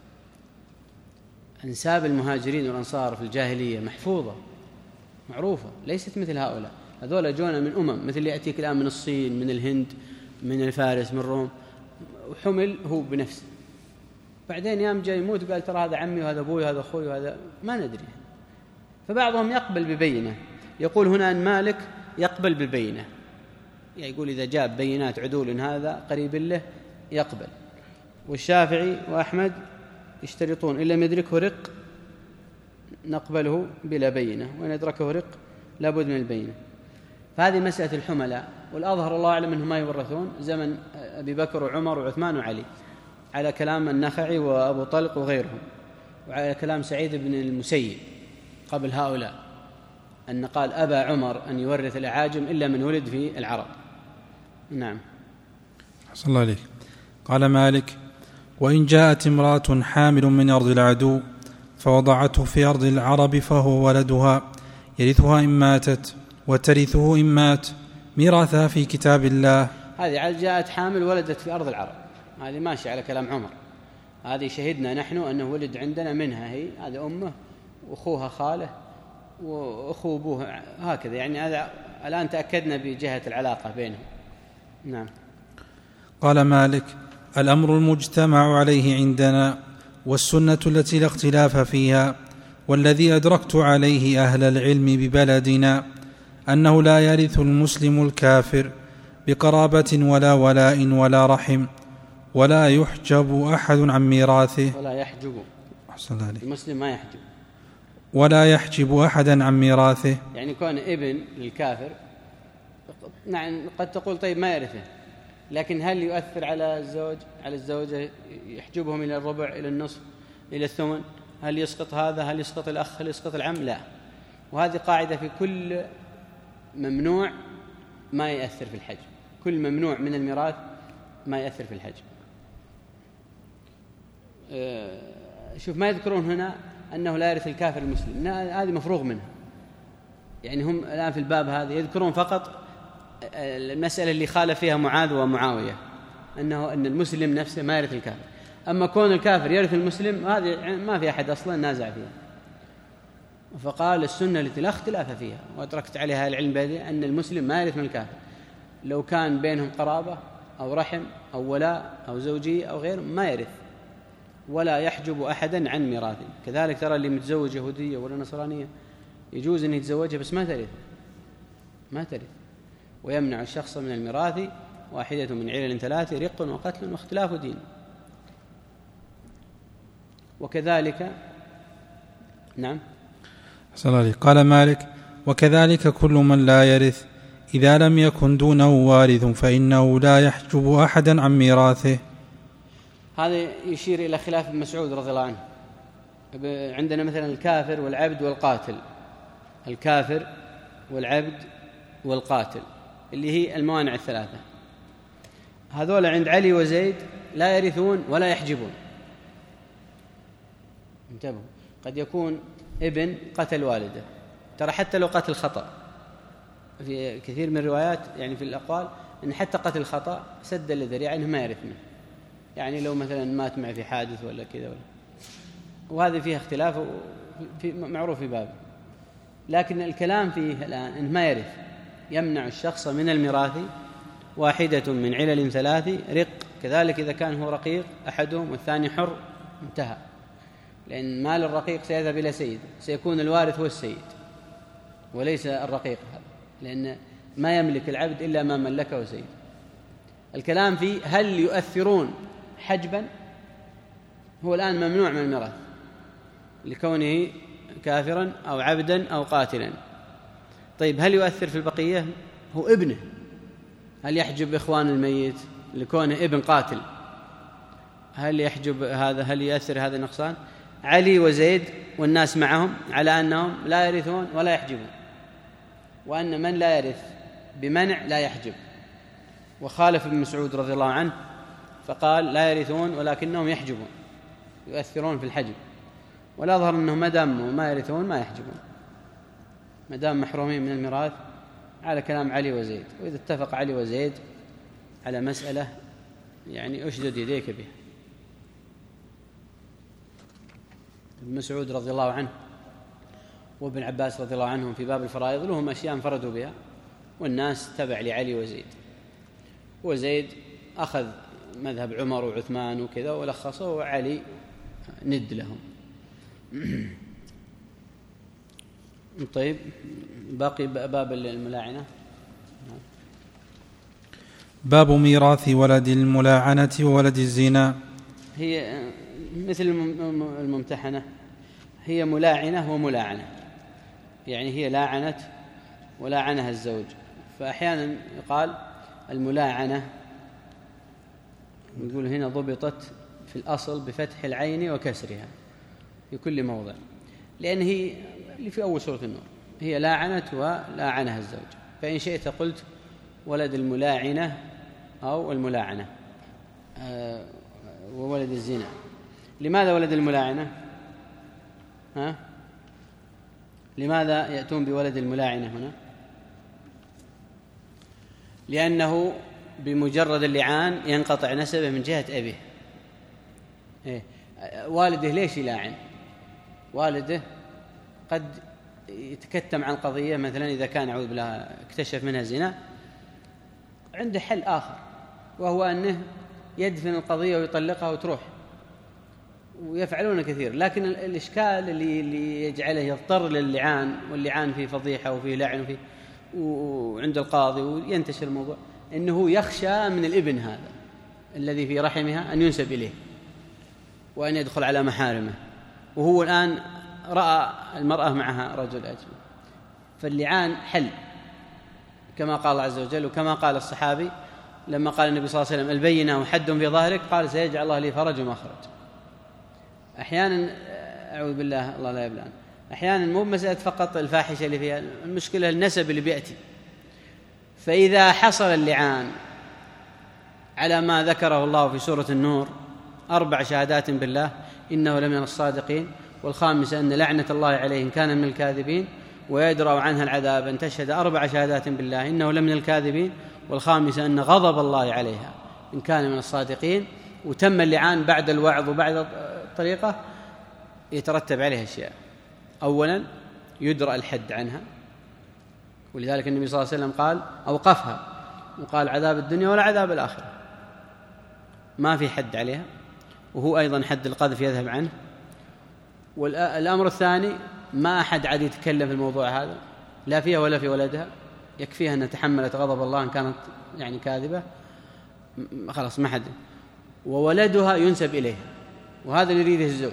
أنساب المهاجرين والأنصار في الجاهلية محفوظة معروفة، ليست مثل هؤلاء. هذول جونا من أمم مثل اللي يأتيك الآن من الصين، من الهند، من الفارس، من روم، وحمل هو بنفسه. بعدين يوم جاي يموت قال ترى هذا عمي وهذا أبوي وهذا أخوي وهذا، ما ندري. فبعضهم يقبل ببينة، يقول هنا أن مالك يقبل بالبينة، يعني يقول إذا جاب بينات عدول هذا قريب له يقبل. والشافعي وأحمد يشترطون إن لم يدركه رق نقبله بلا بينة، وإن أدركه رق لابد من البينة. فهذه مسألة الحملاء، والأظهر الله أعلم أنهم ما يورثون زمن أبي بكر وعمر وعثمان وعلي، على كلام النخعي وأبو طلق وغيرهم، وعلى كلام سعيد بن المسيب قبل هؤلاء، أن قال أبى عمر أن يورث الأعاجم إلا من ولد في العرب. نعم. حسن الله عليك. قال مالك: وإن جاءت امرأة حامل من أرض العدو فوضعته في أرض العرب فهو ولدها، يرثها إن ماتت وترثه إن مات، ميراثها في كتاب الله. هذه جاءت حامل ولدت في أرض العرب، هذه ماشي على كلام عمر، هذه شهدنا نحن أنه ولد عندنا منها، هي هذا أمه وأخوها خاله وأخو أبوه، هكذا يعني. هذا الآن تأكدنا بجهة العلاقة بينهم. نعم. قال مالك: الأمر المجتمع عليه عندنا والسنة التي لا اختلاف فيها والذي أدركت عليه أهل العلم ببلدنا أنه لا يرث المسلم الكافر بقرابة ولا ولاء ولا رحم، ولا يحجب أحد عن ميراثه. ولا يحجب، أحسن عليك. المسلم ما يحجب، ولا يحجب أحدا عن ميراثه، يعني كون ابن للكافر نعم قد تقول طيب ما يرثه، لكن هل يؤثر على الزوج على الزوجة، يحجبهم إلى الربع، إلى النصف، إلى الثمن؟ هل يسقط هذا؟ هل يسقط الأخ؟ هل يسقط العم؟ لا. وهذه قاعدة في كل ممنوع ما يأثر في الحجب، كل ممنوع من الميراث ما يأثر في الحجب. شوف ما يذكرون هنا أنه لا يرث الكافر المسلم، هذه مفروغ منها، يعني هم الآن في الباب هذا يذكرون فقط المسألة اللي خالف فيها معاذ ومعاوية، أنه أن المسلم نفسه ما يرث الكافر. أما كون الكافر يرث المسلم هذه ما في أحد أصلا نازع فيها. فقال السنة التي لا اختلاف فيها وأدركت عليها العلم بهذه أن المسلم ما يرث من الكافر، لو كان بينهم قرابة أو رحم أو ولاء أو زوجية أو غير ما يرث، ولا يحجب أحدا عن ميراثه. كذلك ترى اللي متزوج يهودية ولا نصرانية يجوز أن يتزوجها بس ما ترث، ما ترث. ويمنع الشخص من الميراث واحدة من علل ثلاث: رق وقتل واختلاف دين. وكذلك نعم. صلى الله عليه. قال مالك: وكذلك كل من لا يرث إذا لم يكن دونه وارث فإنه لا يحجب أحدا عن ميراثه. هذا يشير إلى خلاف ابن مسعود رضي الله عنه. عندنا مثلا الكافر والعبد والقاتل، الكافر والعبد والقاتل اللي هي الموانع الثلاثة، هذول عند علي وزيد لا يرثون ولا يحجبون. انتبهوا، قد يكون ابن قتل والده، ترى حتى لو قتل خطأ، في كثير من الروايات يعني في الأقوال أن حتى قتل خطأ سد للذريعة أنه ما يرث منه، يعني لو مثلا مات معه في حادث ولا كذا، وهذه فيها اختلاف في معروف في بابه. لكن الكلام فيه الآن إن ما يرث يمنع الشخص من الميراث واحدة من علل ثلاث: رق، كذلك إذا كان هو رقيق أحدهم والثاني حر، انتهى، لأن مال الرقيق سيذهب إلى سيد، سيكون الوارث هو السيد وليس الرقيق هذا، لأن ما يملك العبد إلا ما ملكه سيد. الكلام فيه هل يؤثرون حجبا؟ هو الآن ممنوع من الميراث لكونه كافرا أو عبدا أو قاتلا. طيب هل يؤثر في البقية؟ هو ابنه، هل يحجب إخوان الميت لكونه ابن قاتل؟ هل يحجب هذا؟ هل يؤثر هذا النقصان؟ علي وزيد والناس معهم على أنهم لا يرثون ولا يحجبون، وأن من لا يرث بمنع لا يحجب. وخالف ابن مسعود رضي الله عنه فقال لا يرثون ولكنهم يحجبون، يؤثرون في الحجب. ولا ظهر أنهم ما داموا ما يرثون ما يحجبون، ما دام محرومين من الميراث، على كلام علي وزيد. وإذا اتفق علي وزيد على مسألة يعني أشدد يديك بها. ابن مسعود رضي الله عنه وابن عباس رضي الله عنهم في باب الفرائض لهم أشياء انفردوا بها، والناس تبع لعلي وزيد. وزيد أخذ مذهب عمر وعثمان وكذا ولخصه، وعلي ند لهم. طيب باقي باب الملاعنة. باب ميراث ولد الملاعنة وولد الزنا. هي مثل الممتحنة، هي ملاعنة وملاعنة، يعني هي لاعنت ولاعنها الزوج. فأحيانا يقال الملاعنة، يقول هنا ضبطت في الأصل بفتح العين وكسرها في كل موضع، لأن هي اللي في أول سورة النور، هي لاعنت ولاعنها الزوج. فإن شئت قلت ولد الملاعنة أو الملاعنة آه وولد الزنا. لماذا ولد الملاعنة؟ ها؟ لماذا يأتون بولد الملاعنة هنا؟ لأنه بمجرد اللعان ينقطع نسبه من جهة أبيه. إيه؟ والده ليش يلاعن؟ والده قد يتكتم عن قضية، مثلا إذا كان أعوذ بالله اكتشف منها زنا، عنده حل آخر وهو أنه يدفن القضية ويطلقها وتروح، ويفعلون كثير. لكن الإشكال اللي, اللي يجعله يضطر للعان، واللعان فيه فضيحة وفيه لعن وفيه وعند القاضي وينتشر الموضوع، إنه يخشى من الابن هذا الذي في رحمها أن ينسب إليه وأن يدخل على محارمه، وهو الآن رأى المرأة معها رجل أجنبي. فاللعان حل كما قال الله عز وجل، وكما قال الصحابي لما قال النبي صلى الله عليه وسلم البينة وحد في ظهرك، قال سيجعل الله لي فرج ومخرج. أحيانا أعوذ بالله الله لا يبلغ، أحيانا مو مسألة فقط الفاحشة اللي فيها، المشكلة النسب اللي بيأتي. فإذا حصل اللعان على ما ذكره الله في سورة النور، أربع شهادات بالله إنه لمن الصادقين، والخامسة أن لعنة الله عليه إن كان من الكاذبين، ويدرأ عنها العذاب أن تشهد أربع شهادات بالله إنه لمن الكاذبين، والخامسة أن غضب الله عليها إن كان من الصادقين، وتم اللعان بعد الوعظ وبعد الطريقة، يترتب عليها أشياء. أولا يدرأ الحد عنها، ولذلك النبي صلى الله عليه وسلم قال أوقفها، وقال عذاب الدنيا ولا عذاب الآخرة، ما في حد عليها، وهو أيضا حد القذف يذهب عنه. والأمر الثاني ما أحد عاد يتكلم في الموضوع هذا، لا فيها ولا في ولدها، يكفيها أن تحملت غضب الله إن كانت يعني كاذبة، خلاص ما حد. وولدها ينسب إليها، وهذا اللي يريده الزوج.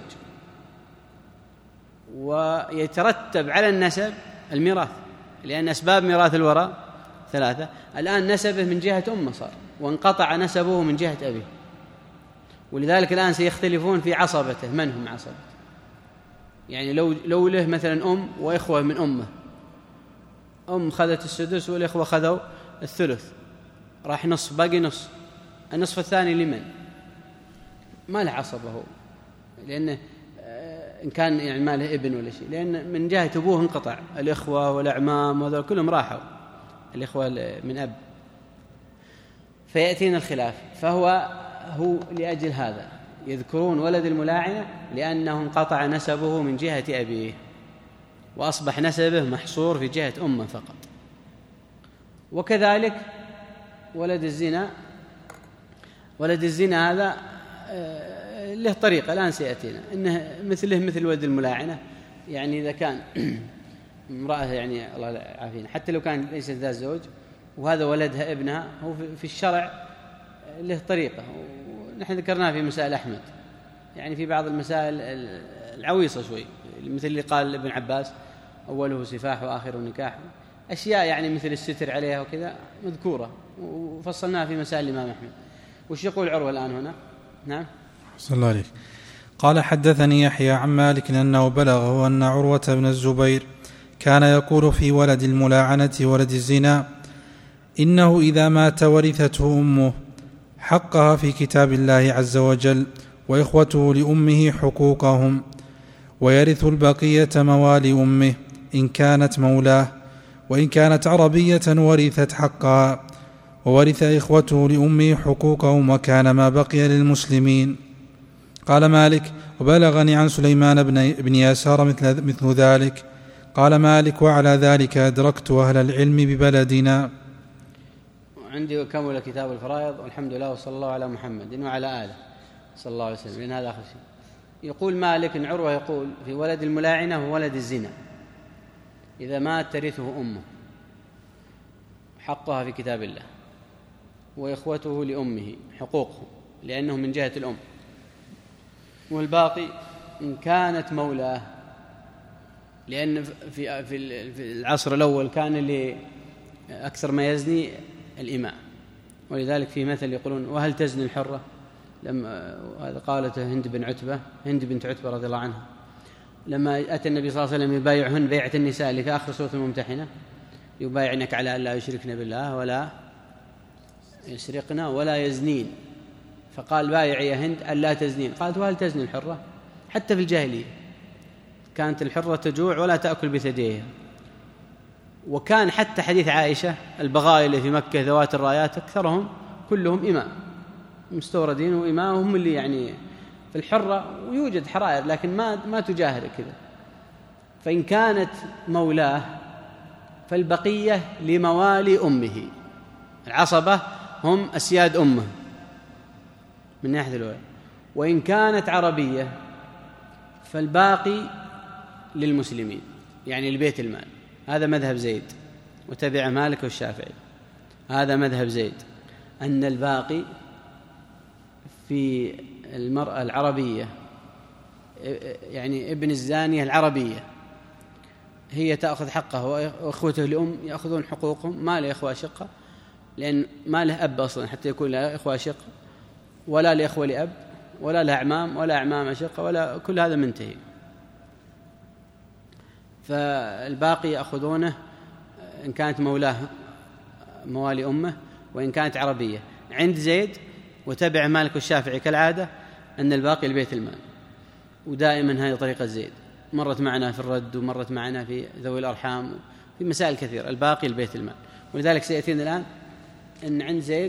ويترتب على النسب الميراث، لأن أسباب ميراث الوراء ثلاثة. الآن نسبه من جهة أمه صار، وانقطع نسبه من جهة أبيه، ولذلك الآن سيختلفون في عصبته، من هم عصبته. يعني لو لو له مثلا أم وإخوة من أمه، أم خذت السدس والإخوة خذوا الثلث، راح نصف، باقي نصف، النصف الثاني لمن؟ ما له عصبه هو، لأنه إن كان يعني ما له ابن ولا شيء، لأن من جهة أبوه انقطع، الإخوة والأعمام وذول كلهم راحوا، الإخوة من أب. فيأتينا الخلاف. فهو هو لأجل هذا يذكرون ولد الملاعنة لأنه انقطع نسبه من جهة أبيه وأصبح نسبه محصور في جهة أمه فقط. وكذلك ولد الزنا، ولد الزنا هذا له طريقة الآن سيأتينا إنه مثله مثل ولد الملاعنة، يعني إذا كان امرأة يعني الله يعافينا حتى لو كان ليست ذات زوج وهذا ولدها ابنها، هو في الشرع له طريقة، ونحن ذكرناها في مسائل أحمد، يعني في بعض المسائل العويصة شوي مثل اللي قال ابن عباس أوله سفاح وآخره نكاح، أشياء يعني مثل الستر عليها وكذا مذكورة وفصلناها في مسائل الإمام أحمد. وش يقول عروة الآن هنا؟ نعم صلى الله عليك. قال حدثني يحيى عن مالك أنه بلغه أن عروة بن الزبير كان يقول في ولد الملاعنة ولد الزنا إنه إذا مات ورثته أمه حقها في كتاب الله عز وجل وإخوته لأمه حقوقهم، ويرث البقية موالي أمه إن كانت مولاه، وإن كانت عربية ورثت حقها، وورث إخوته لأمه حقوقهم وكان ما بقي للمسلمين. قال مالك وبلغني عن سليمان بن يسار مثل, مثل ذلك. قال مالك وعلى ذلك أدركت أهل العلم ببلدنا. عندي وكمل كتاب الفرائض والحمد لله وصلى الله على محمد وعلى آله صلى الله عليه وسلم، لأن هذا آخر شيء. يقول مالك إن عروة يقول في ولد الملاعنة وولد الزنا إذا مات ترثه أمه حقها في كتاب الله، وإخوته لأمه حقوقهم لأنه من جهة الأم، والباقي إن كانت مولاه، لأن في في العصر الأول كان اللي أكثر ما يزني الإماء، ولذلك في مثل يقولون وهل تزني الحرة؟ لما هذا قالته هند بن عتبة هند بنت عتبة رضي الله عنها لما أتى النبي صلى الله عليه وسلم يبايعهن بيعة النساء اللي في آخر سورة الممتحنة، يبايعنك على أن لا يشركن بالله ولا يسرقن ولا يزنين، فقال بايعي يا هند أن لا تزنين. قالت وهل تزني الحرة؟ حتى في الجاهلية كانت الحرة تجوع ولا تأكل بثديها، وكان حتى حديث عائشة البغايا اللي في مكة ذوات الرايات أكثرهم كلهم إماء مستوردين وإماء، هم اللي يعني في الحرة، ويوجد حرائر لكن ما ما تجاهر كذا. فإن كانت مولاه فالبقية لموالي أمه، العصبة هم أسياد أمه من ناحية الأولى، وإن كانت عربية فالباقي للمسلمين يعني لبيت المال. هذا مذهب زيد وتبع مالك والشافعي. هذا مذهب زيد أن الباقي في المرأة العربية يعني ابن الزانية العربية هي تأخذ حقه، وإخوته لأم يأخذون حقوقهم، ما له إخوة شقة لأن ما له أب أصلا حتى يكون له إخوة شقة، ولا لإخوة لأب، ولا له أعمام ولا أعمام شقة، ولا كل هذا منتهي. فالباقي يأخذونه إن كانت مولاه موالي أمه، وإن كانت عربية. عند زيد وتبع مالك والشافعي كالعادة أن الباقي لبيت المال، ودائما هذه طريقة زيد، مرت معنا في الرد ومرت معنا في ذوي الأرحام في مسائل كثيرة، الباقي لبيت المال. ولذلك سيأتينا الآن أن عند زيد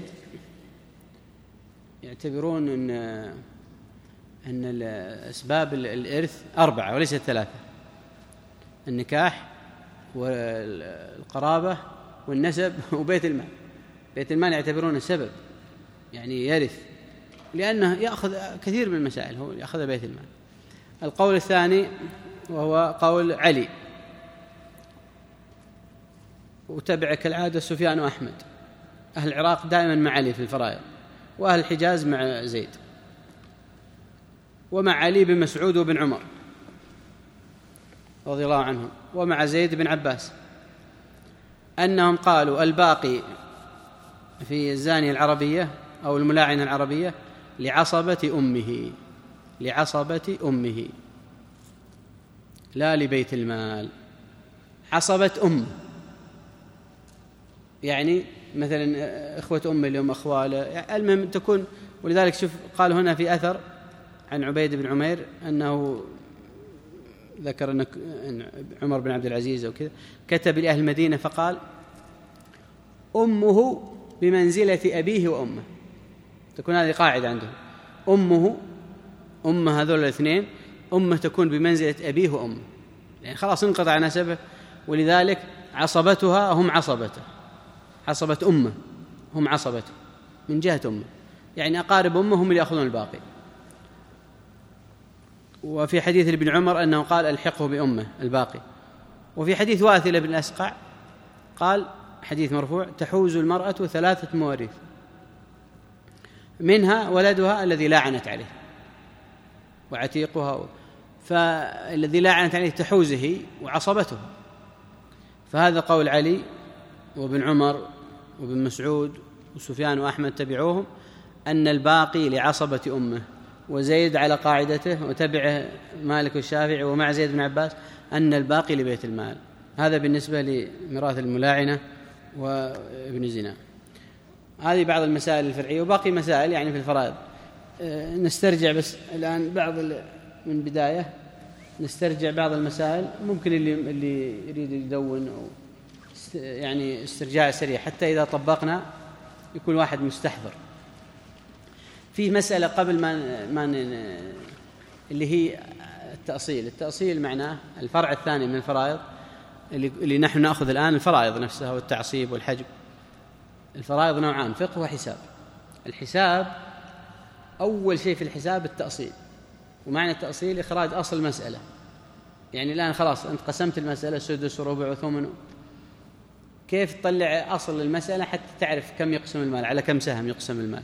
يعتبرون أن أن أسباب الإرث أربعة وليست ثلاثة: النكاح والقرابة والنسب وبيت المال. بيت المال يعتبرونه سبب يعني يرث، لأنه يأخذ كثير من المسائل، هو يأخذ بيت المال. القول الثاني وهو قول علي وتبع كالعادة سفيان وأحمد. أهل العراق دائما مع علي في الفرائض، وأهل الحجاز مع زيد، ومع علي بن مسعود وبن عمر رضي الله عنهم، ومع زيد بن عباس، أنهم قالوا الباقي في الزانية العربية أو الملاعنة العربية لعصبة أمه، لعصبة أمه لا لبيت المال. عصبة أم يعني مثلا إخوة أمه اللي هم أخواله، المهم تكون. ولذلك شوف قال هنا في أثر عن عبيد بن عمير أنه ذكر أن عمر بن عبد العزيز أو كذا كتب لأهل المدينة فقال أمه بمنزلة أبيه وأمه، تكون هذه قاعدة عندهم. أمه أمه هذول الاثنين أمه تكون بمنزلة أبيه وأمه، يعني خلاص انقطع نسبه، ولذلك عصبتها هم عصبته، عصبة أمه هم عصبته من جهة أمه، يعني أقارب أمه هم اللي يأخذون الباقي. وفي حديث ابن عمر أنه قال ألحقه بأمه الباقي. وفي حديث واثلة بن الأسقع قال حديث مرفوع تحوز المرأة ثلاثة مواريث منها ولدها الذي لا عنت عليه وعتيقها، فالذي لا عنت عليه تحوزه وعصبته. فهذا قول علي وابن عمر وابن مسعود وسفيان وأحمد تبعوهم أن الباقي لعصبة أمه، وزيد على قاعدته وتبعه مالك والشافعي ومع زيد بن عباس أن الباقي لبيت المال. هذا بالنسبة لميراث الملاعنة وابن زنا. هذه بعض المسائل الفرعية، وباقي مسائل يعني في الفرائض. نسترجع بس الآن بعض من بداية نسترجع بعض المسائل، ممكن اللي اللي يريد يدون أو يعني استرجاع سريع حتى إذا طبقنا يكون واحد مستحضر. في مسألة قبل ما ما اللي هي التأصيل. التأصيل معناه الفرع الثاني من الفرائض اللي, اللي نحن نأخذ الآن، الفرائض نفسها والتعصيب والحجب. الفرائض نوعان، فقه وحساب. الحساب أول شيء في الحساب التأصيل، ومعنى التأصيل إخراج أصل المسألة. يعني الآن خلاص أنت قسمت المسألة سدس وربع وثمن، كيف تطلع أصل المسألة حتى تعرف كم يقسم المال، على كم سهم يقسم المال.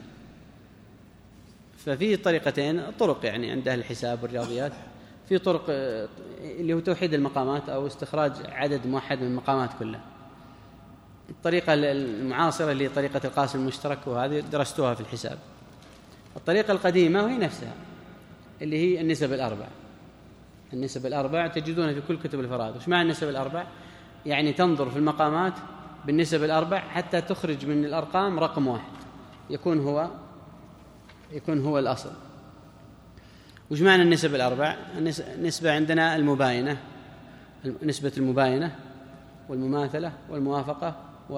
ففي طريقتين طرق يعني عند أهل الحساب والرياضيات. في طرق اللي هو توحيد المقامات أو استخراج عدد موحد من المقامات كلها. الطريقة المعاصرة اللي هي طريقة القاسم المشترك، وهذه درستوها في الحساب. الطريقة القديمة وهي نفسها اللي هي النسب الأربع. النسب الأربع تجدونها في كل كتب الفرائض. وش معنى النسب الأربع؟ يعني تنظر في المقامات بالنسب الأربع حتى تخرج من الأرقام رقم واحد يكون هو يكون هو الأصل. وش معنى النسب الأربع؟ النسبة عندنا المباينة، نسبة المباينة والمماثلة والموافقة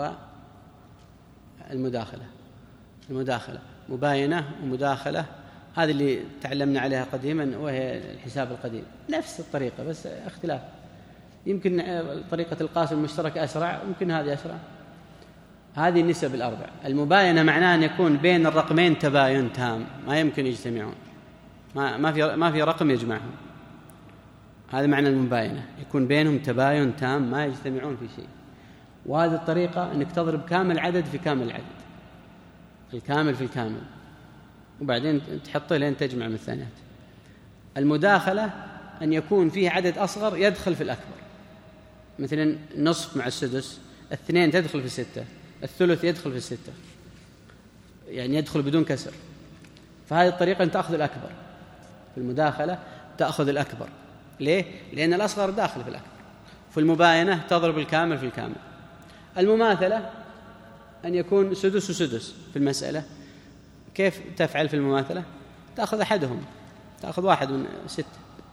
والمداخلة. المداخلة مباينة ومداخلة، هذه اللي تعلمنا عليها قديما وهي الحساب القديم. نفس الطريقة بس اختلاف، يمكن طريقة القاسم المشترك أسرع، يمكن هذه أسرع. هذه النسب الأربع. المباينة معناه أن يكون بين الرقمين تباين تام، ما يمكن يجتمعون، ما ما في ما في رقم يجمعهم. هذا معنى المباينة، يكون بينهم تباين تام ما يجتمعون في شيء. وهذه الطريقة أنك تضرب كامل عدد في كامل عدد، الكامل في الكامل، وبعدين تحطه لين تجمع من الثانيات. المداخلة أن يكون فيه عدد أصغر يدخل في الأكبر، مثلا النصف مع السدس، الاثنين تدخل في الستة، الثلث يدخل في الستة، يعني يدخل بدون كسر. فهذه الطريقة أن تأخذ الأكبر في المداخلة، تأخذ الأكبر. ليه؟ لأن الأصغر داخل في الأكبر. في المباينة تضرب الكامل في الكامل. المماثلة أن يكون سدس وسدس في المسألة. كيف تفعل في المماثلة؟ تأخذ أحدهم، تأخذ واحد من ستة.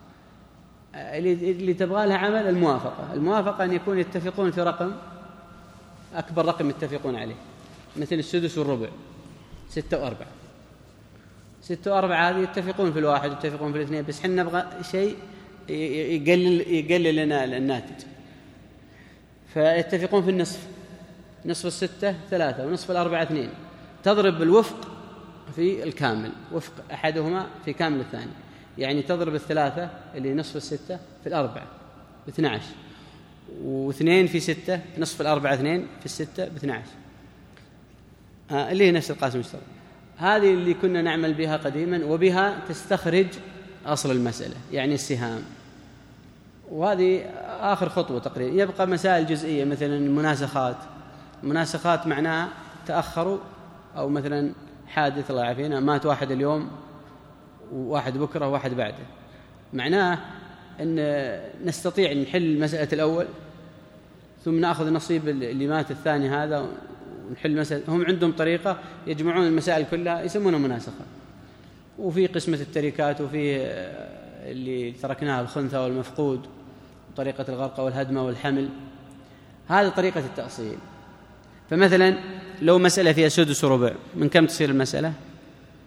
اللي تبغى لها عمل الموافقة. الموافقة أن يكون يتفقون في رقم، أكبر رقم يتفقون عليه، مثل السدس والربع، ستة وأربعة. ستة وأربعة هذه يتفقون في الواحد يتفقون في الاثنين، بس حنا نبغى شيء يقلل يقلل لنا الناتج، فيتفقون في النصف. نصف الستة ثلاثة ونصف الأربعة اثنين. تضرب الوفق في الكامل، وفق أحدهما في كامل الثاني، يعني تضرب الثلاثة اللي نصف الستة في الأربعة باثنى عشر، واثنين في ستة نصف الأربعة اثنين في الستة باثنى عشر، آه اللي هي نفس القاسم المشترك. هذه اللي كنا نعمل بها قديما، وبها تستخرج أصل المسألة يعني السهام. وهذه آخر خطوة تقريبا. يبقى مسائل جزئية مثلا المناسخات. المناسخات معناها تأخروا، أو مثلا حادث الله يعافينا مات واحد اليوم وواحد بكرة وواحد بعده، معناه أن نستطيع نحل مسألة الأول ثم نأخذ نصيب اللي مات الثاني هذا ونحل مسألة. هم عندهم طريقة يجمعون المسائل كلها يسمونها مناسخة. وفي قسمة التركات، وفي اللي تركناها الخنثى والمفقود، وطريقة الغرقة والهدمة والحمل. هذه طريقة التأصيل. فمثلا لو مسألة فيها سدس وربع، من كم تصير المسألة؟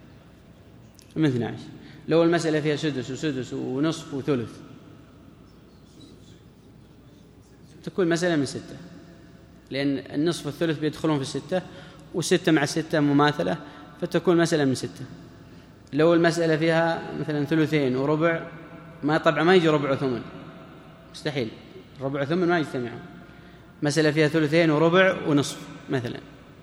من اثني عشر. لو المسألة فيها سدس وسدس ونصف وثلث تكون مسألة من ستة، لأن النصف والثلث بيدخلون في الستة، والستة مع الستة مماثلة، فتكون مسألة من ستة. لو المسألة فيها مثلا ثلثين وربع، ما طبعا ما يجي ربع وثمن، مستحيل، ربع وثمن ما يجتمعون. مسألة فيها ثلثين وربع ونصف مثلا،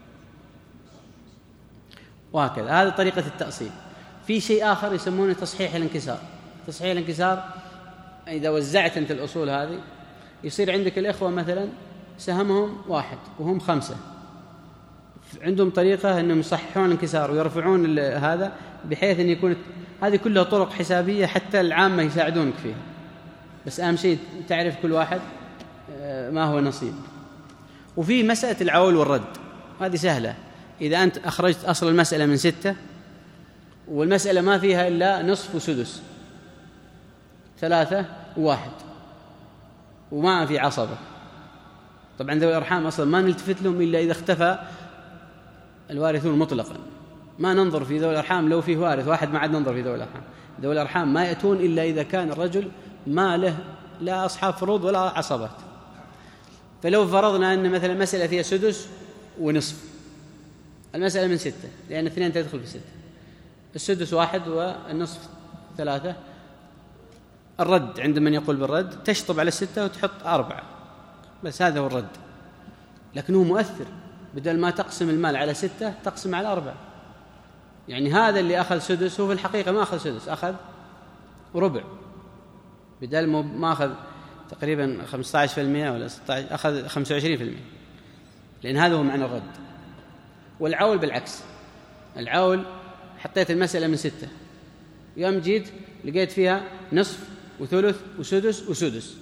وهكذا. هذه طريقة التأصيل. في شيء آخر يسمونه تصحيح الانكسار. تصحيح الانكسار إذا وزعت أنت الأصول هذه، يصير عندك الإخوة مثلا سهمهم واحد وهم خمسة، عندهم طريقة أنهم يصححون الانكسار ويرفعون هذا بحيث أن يكون هذه كلها طرق حسابية حتى العامة يساعدونك فيها، بس أهم شيء تعرف كل واحد ما هو نصيب. وفي مسألة العول والرد، هذه سهلة. إذا أنت أخرجت أصل المسألة من ستة والمسألة ما فيها إلا نصف وسدس، ثلاثة وواحد، وما في عصبة، طبعا ذوي الأرحام أصلا ما نلتفت لهم إلا إذا اختفى الوارثون مطلقا، ما ننظر في ذوي الأرحام لو فيه وارث واحد ما عاد ننظر في ذوي الأرحام. ذوي الأرحام ما يأتون إلا إذا كان الرجل ما له لا أصحاب فروض ولا عصبات. فلو فرضنا أن مثلا مسألة فيها سدس ونصف، المسألة من ستة لأن اثنين تدخل في ستة، السدس واحد والنصف ثلاثة، الرد عند من يقول بالرد تشطب على الستة وتحط أربعة، بس هذا هو الرد. لكنه مؤثر، بدل ما تقسم المال على ستة تقسم على أربعة. يعني هذا اللي أخذ سدس هو في الحقيقة ما أخذ سدس، أخذ ربع، بدل ما أخذ تقريبا خمسة عشر بالمئة ولا ستة عشر، أخذ خمسة وعشرين بالمئة، لأن هذا هو معنى الرد. والعول بالعكس، العول حطيت المسألة من ستة، يوم جيت لقيت فيها نصف وثلث وسدس وسدس،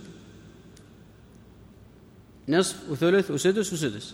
نصف وثلث وسدس وسدس،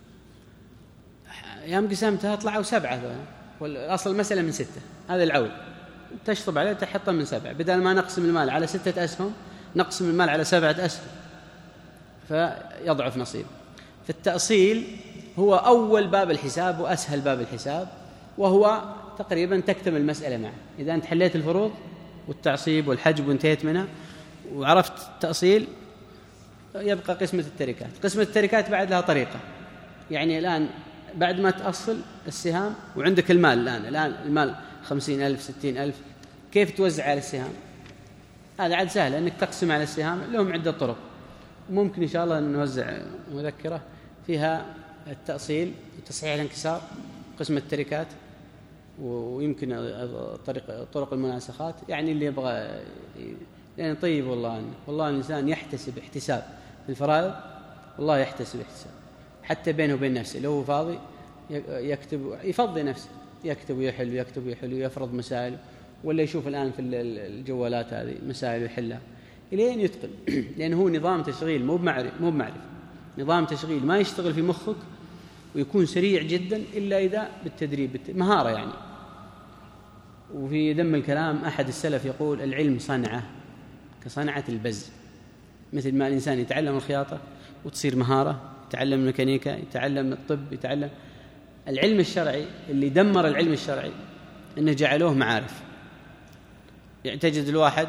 يوم قسمتها طلعوا سبعة، والأصل المسألة من ستة. هذا العول تشطب عليه تحطه من سبعة، بدل ما نقسم المال على ستة أسهم نقسم المال على سبعة أسهم فيضعف نصيب. فالتأصيل هو أول باب الحساب وأسهل باب الحساب، وهو تقريبا تكتمل المسألة معه. إذا أنت حليت الفروض والتعصيب والحجب وانتهيت منها وعرفت التأصيل، يبقى قسمة التركات. قسمة التركات بعد لها طريقة، يعني الآن بعد ما تأصل السهام وعندك المال، الآن الآن المال خمسين ألف ستين ألف، كيف توزع على السهام؟ هذا عاد سهل، أنك تقسم على السهام، لهم عدة طرق. ممكن إن شاء الله نوزع مذكرة فيها التأصيل وتصحيح الانكسار، قسمة التركات، ويمكن طريق طرق المناسخات. يعني اللي يبغى يعني طيب، والله والله الإنسان يحتسب احتساب في الفرائض، والله يحتسب احتساب حتى بينه وبين نفسه. لو هو فاضي يكتب، يفضي نفسه، يكتب ويحل ويكتب ويحل ويفرض مسائل، ولا يشوف الآن في الجوالات هذه مسائل ويحلها إلين يتقن. لأنه هو نظام تشغيل مو بمعرفة، مو بمعرفة نظام تشغيل ما يشتغل في مخك ويكون سريع جدا إلا إذا بالتدريب، مهارة يعني. وفي ذم الكلام أحد السلف يقول: العلم صنعة كصنعة البز، مثل ما الإنسان يتعلم الخياطة وتصير مهارة، يتعلم الميكانيكا، يتعلم الطب، يتعلم العلم الشرعي. اللي دمر العلم الشرعي إنه جعلوه معارف. يعني تجد الواحد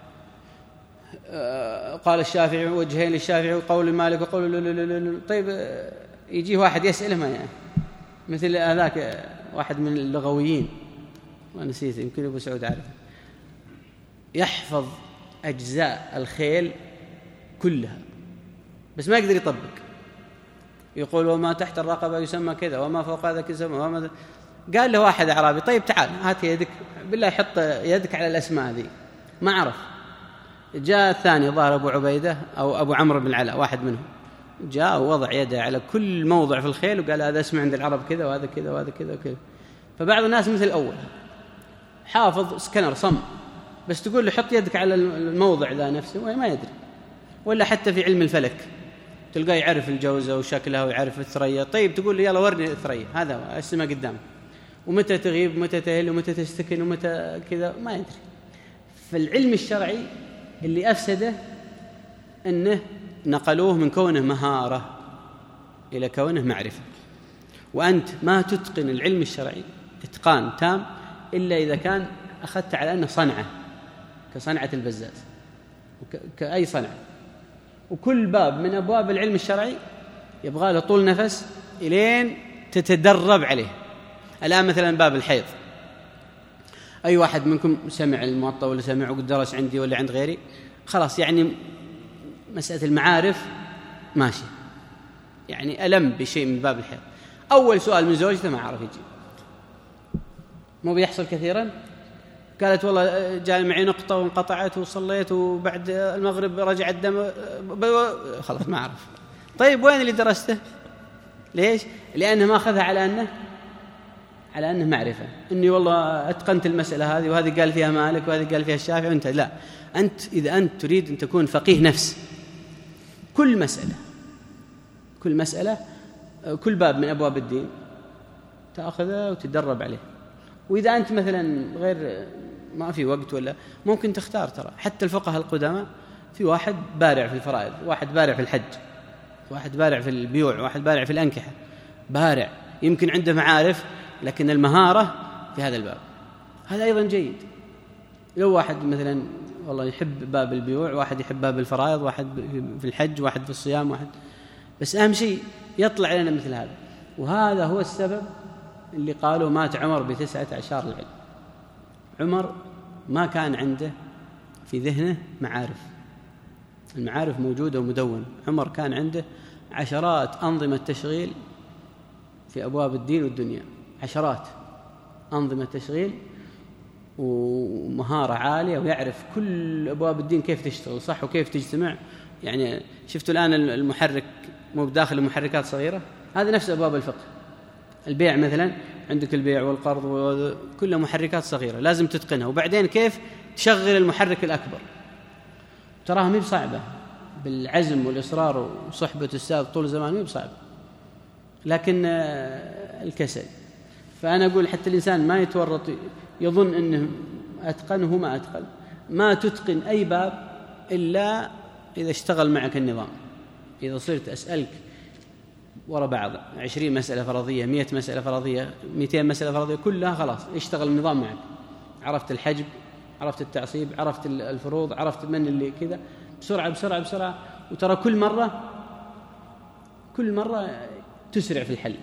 قال الشافعي وجهين للشافعي وقول المالك وقول، طيب يجي واحد يسأله ما يعني، مثل هذاك واحد من اللغويين ونسيت، يمكن أبو سعود عارف، يحفظ أجزاء الخيل كلها بس ما يقدر يطبق. يقول: وما تحت الرقبة يسمى كذا، وما فوق هذا كذا، وما. قال له واحد أعرابي: طيب تعال هات يدك بالله، حط يدك على الأسماء ذي. ما عرف. جاء الثاني ظهر أبو عبيدة أو أبو عمرو بن العلاء، واحد منهم، جاء ووضع يده على كل موضع في الخيل وقال: هذا اسمه عند العرب كذا، وهذا كذا، وهذا كذا وكذا. فبعض الناس مثل الأول حافظ سكنر صم، بس تقول له حط يدك على الموضع ذا نفسه وما يدري. ولا حتى في علم الفلك تلقاه يعرف الجوزة وشكلها ويعرف الثريا، طيب تقول له يلا ورني الثريا، هذا اسمه قدامك، ومتى تغيب ومتى تهل ومتى تستكن ومتى كذا ما يدري. فالعلم الشرعي اللي أفسده أنه نقلوه من كونه مهارة إلى كونه معرفة. وأنت ما تتقن العلم الشرعي إتقان تام إلا إذا كان أخذت على أنه صنعة كصنعة البزاز كأي صنعة. وكل باب من أبواب العلم الشرعي يبغى له طول نفس إلين تتدرب عليه. الآن مثلا باب الحيض، أي واحد منكم سمع الموطأ ولا سمع وقد درس عندي ولا عند غيري، خلاص يعني مسألة المعارف ماشي، يعني ألم بشيء من باب الحيض. أول سؤال من زوجته ما عرف يجي، مو بيحصل كثيرا. قالت والله جاء معي نقطة وانقطعت وصليت وبعد المغرب رجع الدم، خلاص ما أعرف. طيب وين اللي درسته؟ ليش؟ لأنه ما أخذها على أنه على أنه معرفة، إني والله أتقنت المسألة هذه وهذه قال فيها مالك وهذه قال فيها الشافعي وأنت لا. أنت إذا أنت تريد أن تكون فقيه نفس، كل مسألة كل مسألة كل باب من أبواب الدين تأخذه وتدرب عليه. وإذا أنت مثلا غير ما في وقت ولا ممكن تختار، ترى حتى الفقهاء القدامى في واحد بارع في الفرائض، واحد بارع في الحج، واحد بارع في البيوع، واحد بارع في الأنكحة، بارع يمكن عنده معارف لكن المهارة في هذا الباب. هذا أيضا جيد. لو واحد مثلا والله يحب باب البيوع، واحد يحب باب الفرائض، واحد في الحج، واحد في الصيام، واحد، بس أهم شيء يطلع لنا مثل هذا. وهذا هو السبب اللي قالوا مات عمر بتسعة أعشار العلم. عمر ما كان عنده في ذهنه معارف، المعارف موجودة ومدونة. عمر كان عنده عشرات أنظمة تشغيل في أبواب الدين والدنيا، عشرات أنظمة تشغيل ومهارة عالية، ويعرف كل أبواب الدين كيف تشتغل صح وكيف تجتمع. يعني شفتوا الآن المحرك مو بداخل محركات صغيرة، هذا نفس أبواب الفقه. البيع مثلا عندك البيع والقرض وكل محركات صغيرة لازم تتقنها، وبعدين كيف تشغل المحرك الأكبر. تراها مي بصعبة، بالعزم والإصرار وصحبة الأستاذ طول زمان مي بصعبة، لكن الكسل. فأنا أقول حتى الإنسان ما يتورط يظن أنه أتقن وهو ما أتقن. ما تتقن أي باب إلا إذا اشتغل معك النظام. إذا صرت أسألك وراء بعض عشرين مسألة فرضية، مئة مسألة فرضية، مئتين مسألة فرضية، كلها خلاص اشتغل النظام معك. عرفت الحجب، عرفت التعصيب، عرفت الفروض، عرفت من اللي كذا، بسرعة بسرعة بسرعة. وترى كل مرة كل مرة تسرع في الحل.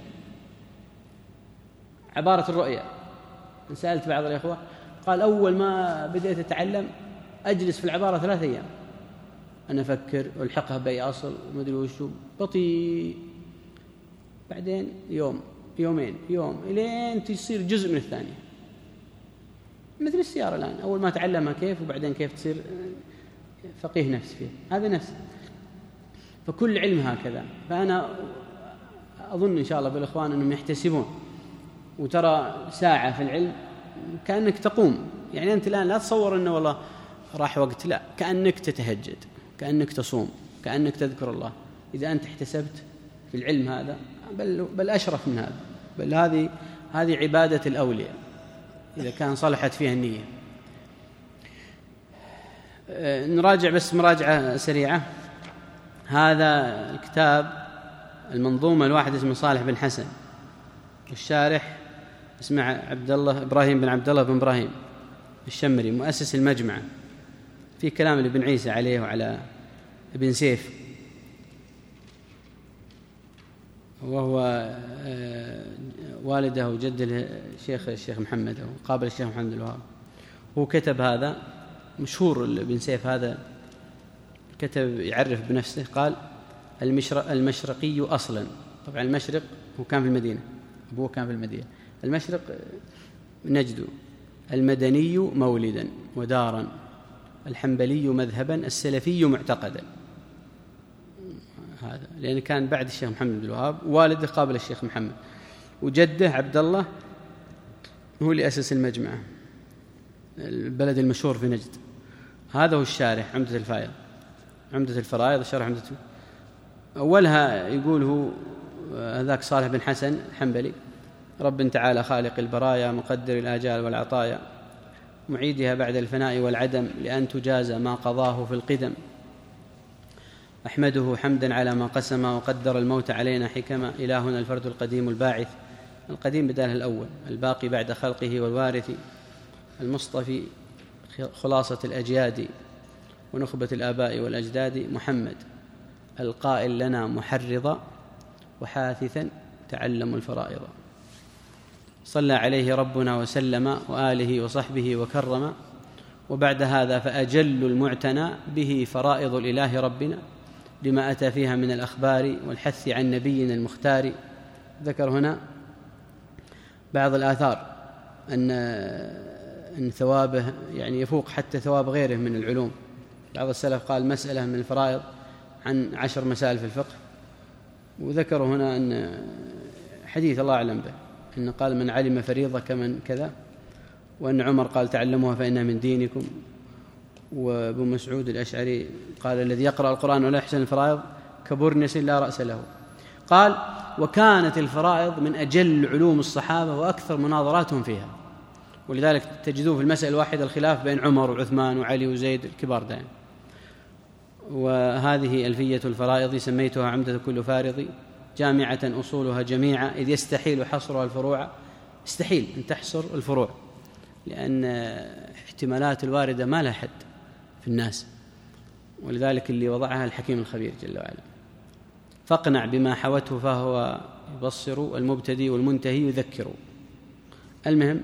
عبارة الرؤية، سألت بعض الإخوة قال أول ما بدأت أتعلم أجلس في العبارة ثلاثة أيام أنا أفكر والحقها بأي أصل ومدري وشو، بطيء. بعدين يوم يومين يوم إلين تصير جزء من الثانية، مثل السيارة الآن أول ما تعلمها كيف وبعدين كيف تصير فقيه نفس فيه، هذا نفس. فكل علم هكذا. فأنا أظن إن شاء الله بالإخوان أنهم يحتسبون. وترى ساعة في العلم كأنك تقوم، يعني أنت الآن لا تصور أنه والله راح وقت، لا، كأنك تتهجد، كأنك تصوم، كأنك تذكر الله. إذا أنت احتسبت في العلم هذا بل, بل أشرف من هذا، بل هذه هذه عبادة الأولياء إذا كان صلحت فيها النية. نراجع بس مراجعة سريعة. هذا الكتاب المنظومة الواحد اسمه صالح بن حسن، والشارح اسمه عبد الله إبراهيم بن عبد الله بن إبراهيم الشمري، مؤسس المجمع. في كلام لابن عيسى عليه وعلى ابن سيف، وهو والده وجد الشيخ الشيخ محمد، أو قابل الشيخ محمد الوهاب. هو كتب هذا مشهور ابن سيف، هذا كتب يعرف بنفسه، قال المشرق المشرقي أصلا. طبعا المشرق هو كان في المدينة، أبوه كان في المدينة. المشرق نجد، المدني مولدا ودارا، الحنبلي مذهبا، السلفي معتقدا. هذا لأن كان بعد الشيخ محمد بن الوهاب، والده قابل الشيخ محمد، وجده عبد الله هو اللي أسس المجمع، البلد المشهور في نجد. هذا هو الشارح عمدة الفائض، عمدة الفرائض، شرح عمدة. أولها يقول هو هذاك صالح بن حسن الحنبلي: رب تعالى خالق البرايا، مقدر الآجال والعطايا، معيدها بعد الفناء والعدم، لأن تجازى ما قضاه في القدم. أحمده حمدا على ما قسم، وقدر الموت علينا حكما. إلهنا الفرد القديم الباعث، القديم بداله الأول، الباقي بعد خلقه والوارث. المصطفي خلاصة الأجياد ونخبة الآباء والأجداد محمد القائل لنا محرضا وحاثثا تعلموا الفرائض. صلى عليه ربنا وسلم وآله وصحبه وكرم. وبعد هذا فأجل المعتنى به فرائض الإله ربنا لما أتى فيها من الأخبار والحث عن نبينا المختار. ذكر هنا بعض الآثار أن أن ثوابه يعني يفوق حتى ثواب غيره من العلوم. بعض السلف قال مسألة من الفرائض عن عشر مسائل في الفقه. وذكروا هنا أن حديث الله أعلم به أن قال من علم فريضة كمن كذا، وأن عمر قال تعلموها فإنها من دينكم. وابو مسعود الأشعري قال الذي يقرأ القرآن ولا يحسن الفرائض كبرنس لا رأس له. قال وكانت الفرائض من أجل علوم الصحابة وأكثر مناظراتهم فيها، ولذلك تجدوه في المسألة الواحدة الخلاف بين عمر وعثمان وعلي وزيد الكبار دائما. وهذه ألفية الفرائض سميتها عمدة كل فارض جامعة أصولها جميعا إذ يستحيل حصرها الفروع. يستحيل أن تحصر الفروع لأن احتمالات الواردة ما لها حد في الناس، ولذلك اللي وضعها الحكيم الخبير جل وعلا. فاقنع بما حوته فهو يبصر والمبتدي والمنتهي يذكر. المهم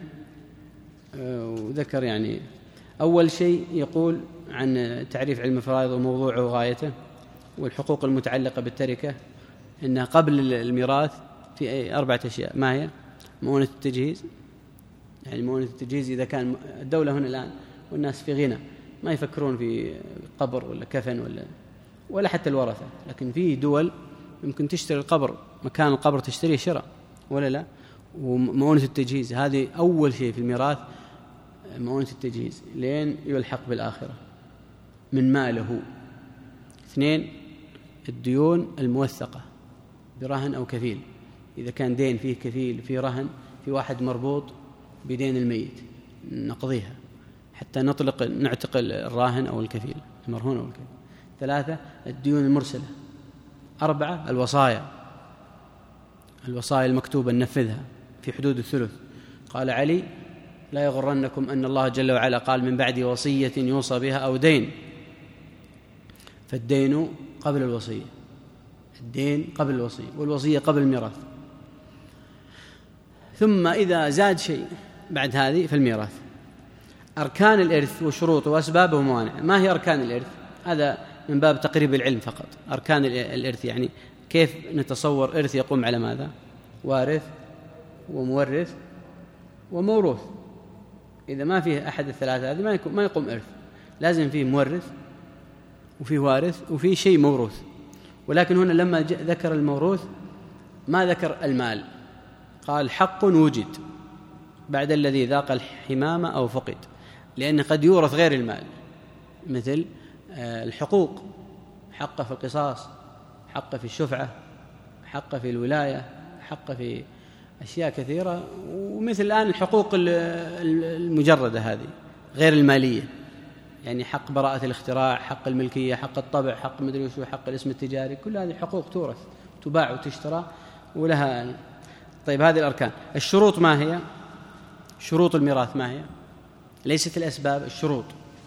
وذكر يعني أول شيء يقول عن تعريف علم الفرائض وموضوعه وغايته والحقوق المتعلقة بالتركة، إنها قبل الميراث في أربعة أشياء. ما هي؟ مؤونة التجهيز، يعني مؤونة التجهيز إذا كان الدولة هنا الآن والناس في غنى ما يفكرون في قبر ولا كفن ولا ولا حتى الورثة، لكن في دول يمكن تشتري القبر، مكان القبر تشتريه شراء ولا لا. ومؤونة التجهيز هذه أول شيء في الميراث، مؤونة التجهيز لين يلحق بالآخرة من ماله. اثنين الديون الموثقة برهن أو كفيل، إذا كان دين فيه كفيل فيه رهن في واحد مربوط بدين الميت نقضيها حتى نطلق نعتق الراهن أو الكفيل المرهون أو الكفيل. ثلاثة الديون المرسلة. أربعة الوصايا، الوصايا المكتوبة ننفذها في حدود الثلث. قال علي لا يغرنكم أن الله جل وعلا قال من بعد وصية يوصى بها أو دين، فالدين قبل الوصية، الدين قبل الوصية والوصية قبل الميراث. ثم إذا زاد شيء بعد هذه فالميراث. أركان الإرث وشروطه وأسبابه وموانعه. ما هي أركان الإرث؟ هذا من باب تقريب العلم فقط. أركان الإرث يعني كيف نتصور إرث يقوم على ماذا؟ وارث ومورث وموروث. إذا ما فيه أحد الثلاثة هذه ما يكون ما يقوم إرث، لازم فيه مورث وفيه وارث وفيه شيء موروث. ولكن هنا لما ذكر الموروث ما ذكر المال، قال حق وجد بعد الذي ذاق الحمامة أو فقد، لأن قد يورث غير المال، مثل الحقوق، حق في القصاص، حق في الشفعة، حق في الولاية، حق في أشياء كثيرة. ومثل الآن الحقوق المجردة هذه غير المالية، يعني حق براءة الاختراع، حق الملكية، حق الطبع، حق مدري وشو، حق الاسم التجاري، كل هذه حقوق تورث تباع وتشترى ولها. طيب هذه الأركان. الشروط ما هي؟ شروط الميراث ما هي؟ ليست الأسباب، الشروط.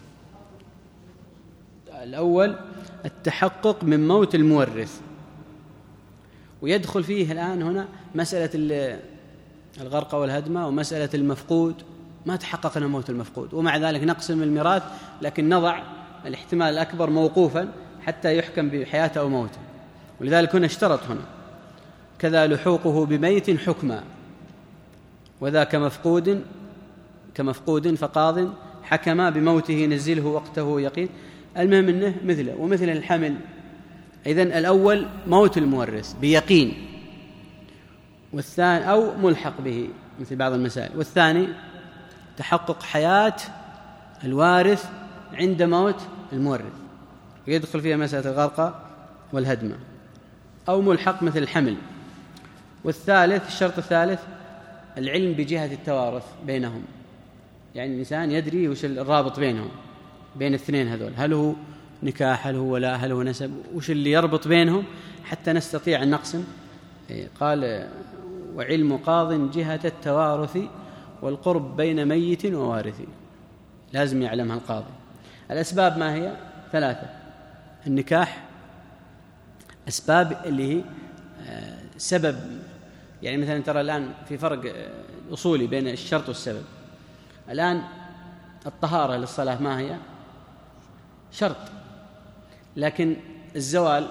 الأول التحقق من موت المورث، ويدخل فيه الآن هنا مسألة الغرقة والهدمة ومسألة المفقود. ما تحققنا موت المفقود، ومع ذلك نقسم الميراث، لكن نضع الاحتمال الأكبر موقوفا حتى يحكم بحياته أو موته. ولذلك هنا اشترط هنا كذا لحوقه بميت حكما، وذا كمفقود كمفقود فقاض حكما بموته نزله وقته يقين. المهم أنه مثله ومثل الحمل. إذن الأول موت المورث بيقين، والثاني أو ملحق به مثل بعض المسائل، والثاني تحقق حياة الوارث عند موت المورث، ويدخل فيها مسألة الغرقة والهدمة، أو ملحق مثل الحمل. والثالث الشرط الثالث العلم بجهة التوارث بينهم، يعني الإنسان يدري وش الرابط بينهم بين الاثنين هذول، هل هو نكاح، هل هو ولاء، هل هو نسب، وش اللي يربط بينهم حتى نستطيع أن نقسم. قال وعلم قاض جهة التوارث والقرب بين ميت ووارث، لازم يعلمها القاضي. الأسباب ما هي؟ ثلاثة. النكاح أسباب اللي هي سبب، يعني مثلا ترى الآن في فرق أصولي بين الشرط والسبب. الآن الطهارة للصلاة ما هي؟ شرط، لكن الزوال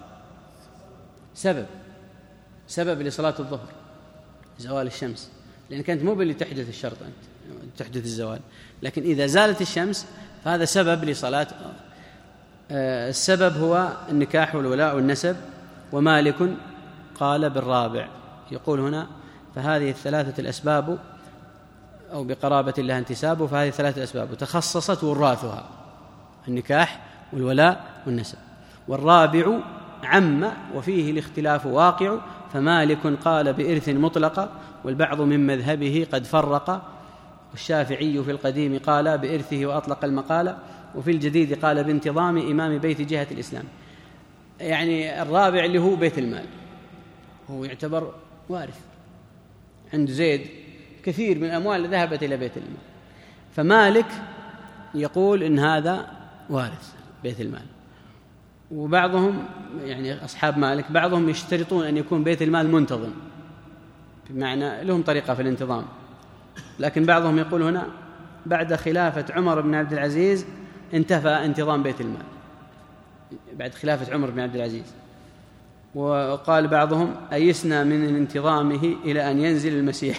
سبب، سبب لصلاة الظهر زوال الشمس، لأنك أنت مو باللي تحدث الشرط، أنت تحدث الزوال، لكن إذا زالت الشمس فهذا سبب لصلاة. السبب هو النكاح والولاء والنسب. ومالك قال بالرابع، يقول هنا فهذه الثلاثة الأسباب، أو بقرابة لها انتساب، فهذه الثلاثة الأسباب تخصصت وراثها، النكاح والولاء والنسب. والرابع عم وفيه الاختلاف واقع، فمالك قال بإرث مطلقة، والبعض من مذهبه قد فرق، والشافعي في القديم قال بإرثه وأطلق المقالة، وفي الجديد قال بانتظام إمام بيت جهة الإسلام. يعني الرابع اللي هو بيت المال، هو يعتبر وارث، عند زيد كثير من الأموال ذهبت إلى بيت المال، فمالك يقول إن هذا وارث بيت المال. وبعضهم يعني أصحاب مالك بعضهم يشترطون أن يكون بيت المال منتظم، بمعنى لهم طريقة في الانتظام، لكن بعضهم يقول هنا بعد خلافة عمر بن عبد العزيز انتفى انتظام بيت المال، بعد خلافة عمر بن عبد العزيز. وقال بعضهم أيسنا من انتظامه إلى أن ينزل المسيح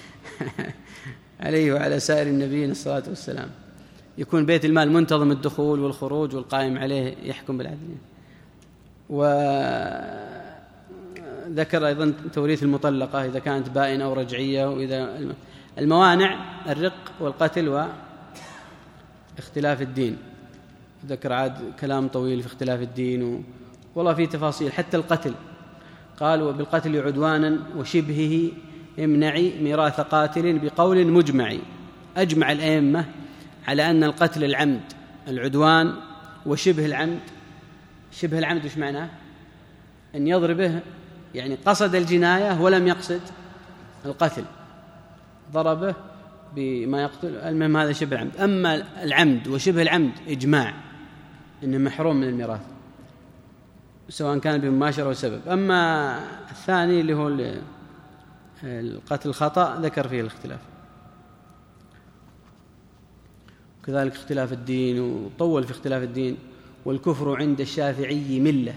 عليه وعلى سائر النبيين الصلاة والسلام، يكون بيت المال منتظم الدخول والخروج والقائم عليه يحكم بالعدل. وذكر أيضا توريث المطلقة إذا كانت بائنة أو رجعية. وإذا الموانع الرق والقتل واختلاف الدين، ذكر عاد كلام طويل في اختلاف الدين و... والله في تفاصيل. حتى القتل قال وبالقتل عدوانا وشبهه امنعي ميراث قاتل بقول مجمع. أجمع الأئمة على أن القتل العمد العدوان، وشبه العمد، شبه العمد وش معناه؟ أن يضربه يعني قصد الجناية ولم يقصد القتل، ضربه بما يقتل، المهم هذا شبه العمد. أما العمد وشبه العمد إجماع أنه محروم من الميراث سواء كان بمباشرة أو سبب. أما الثاني اللي هو القتل الخطأ ذكر فيه الاختلاف، كذلك اختلاف الدين، وطول في اختلاف الدين. والكفر عند الشافعي ملة،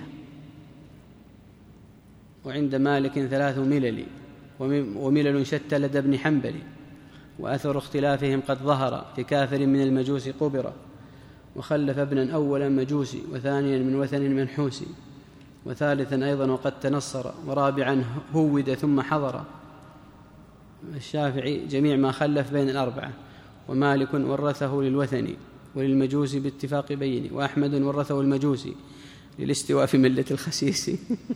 وعند مالك ثلاث ملل، وملل شتى لدى ابن حنبل، وأثر اختلافهم قد ظهر في كافر من المجوس قبر، وخلف ابنا أولا مجوسي، وثانيا من وثن منحوسي، وثالثا أيضا وقد تنصر، ورابعا هود ثم حضر. الشافعي جميع ما خلف بين الأربعة، ومالك ورثه للوثني وللمجوسي باتفاق بيني، وأحمد ورثه المجوسي للاستواء في ملة الخسيس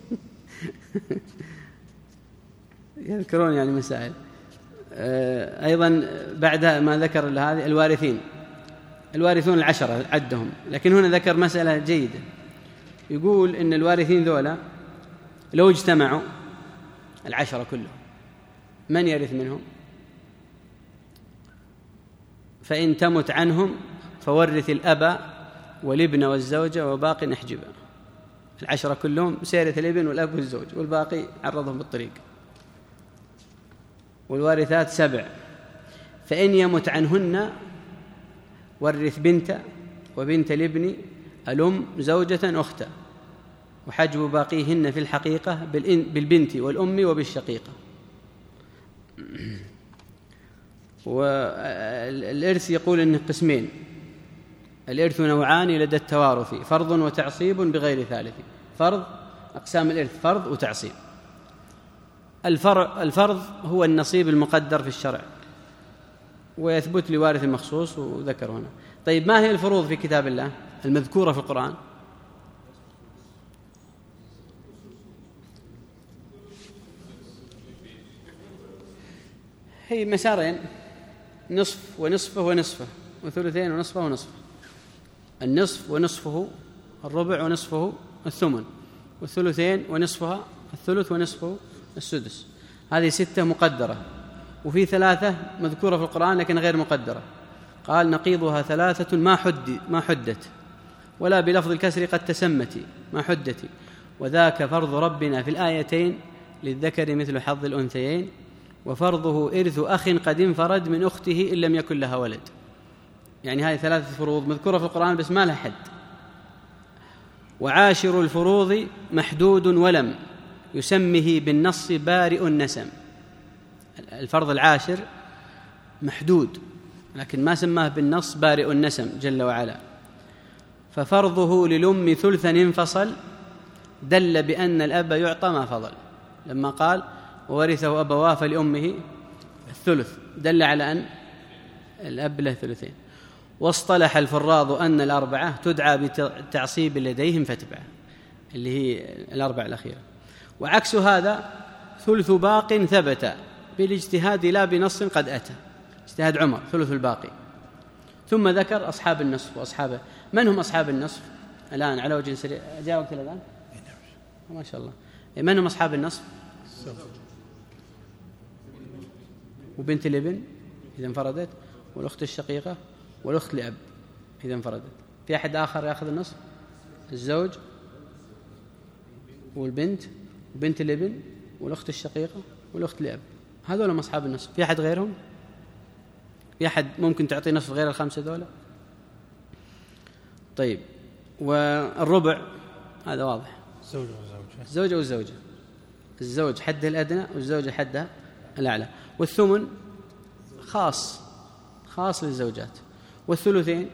يذكرون يعني مسائل. أيضا بعد ما ذكر هذه الوارثين، الوارثون العشرة عدهم، لكن هنا ذكر مسألة جيدة، يقول إن الوارثين ذولا لو اجتمعوا العشرة كلهم من يرث منهم؟ فإن تمت عنهم فورث الأب والابن والزوجة وباقي احجبا. العشرة كلهم سيرث الابن والأب والزوج، والباقي عرضهم بالطريق. والوارثات سبع، فإن يمت عنهن ورث بنت وبنت الابن الأم زوجة أختا، وحجب باقيهن في الحقيقة بالبنت والأم وبالشقيقة. والإرث يقول إنه قسمين، الإرث نوعان لدى التوارث، فرض وتعصيب بغير ثالث. فرض، أقسام الإرث فرض وتعصيب. الفرض هو النصيب المقدر في الشرع، ويثبت لوارث مخصوص، وذكر هنا. طيب ما هي الفروض في كتاب الله المذكورة في القرآن؟ هي مسارين، نصف ونصفه ونصفه، وثلثين ونصفه ونصفه. النصف ونصفه الربع ونصفه الثمن، والثلثين ونصفها الثلث ونصفه السدس. هذه ستة مقدرة، وفي ثلاثة مذكورة في القرآن لكن غير مقدرة، قال نقيضها ثلاثة ما حد ما حدت، ولا بلفظ الكسر قد تسمت ما حدت، وذاك فرض ربنا في الآيتين للذكر مثل حظ الأنثيين، وفرضه إرث أخ قد انفرد من أخته إن لم يكن لها ولد. يعني هذه ثلاثة فروض مذكورة في القرآن بس ما لها حد. وعاشر الفروض محدود ولم يسمه بالنص بارئ النسم. الفرض العاشر محدود لكن ما سماه بالنص بارئ النسم جل وعلا. ففرضه للأم ثلثا انفصل، دل بأن الأب يعطى ما فضل. لما قال وورثه أبواه فلأمه الثلث دل على أن الأب له ثلثين. واصطلح الفراض أن الأربعة تدعى بتعصيب لديهم فتبعه، اللي هي الأربعة الأخيرة. وعكس هذا ثلث باق ثبت بالاجتهاد لا بنص قد أتى، اجتهاد عمر ثلث الباقي. ثم ذكر أصحاب النصف وأصحابه. من هم أصحاب النصف الآن على وجه سريع؟ جاء وقت الأذان ما شاء الله. من هم أصحاب النصف؟ وبنت الابن إذا انفردت، والأخت الشقيقة، والأخت لأب إذا انفردت. في أحد آخر يأخذ النصف؟ الزوج والبنت وبنت الابن والأخت الشقيقة والأخت لأب، هذول هم أصحاب النصف. في أحد غيرهم؟ في أحد ممكن تعطي نصف غير الخمسة دولة؟ طيب، والربع هذا واضح، الزوج والزوجة الزوجة والزوجة، الزوج حده الأدنى والزوجة حدها الأعلى. والثمن خاص خاص للزوجات. والثلثين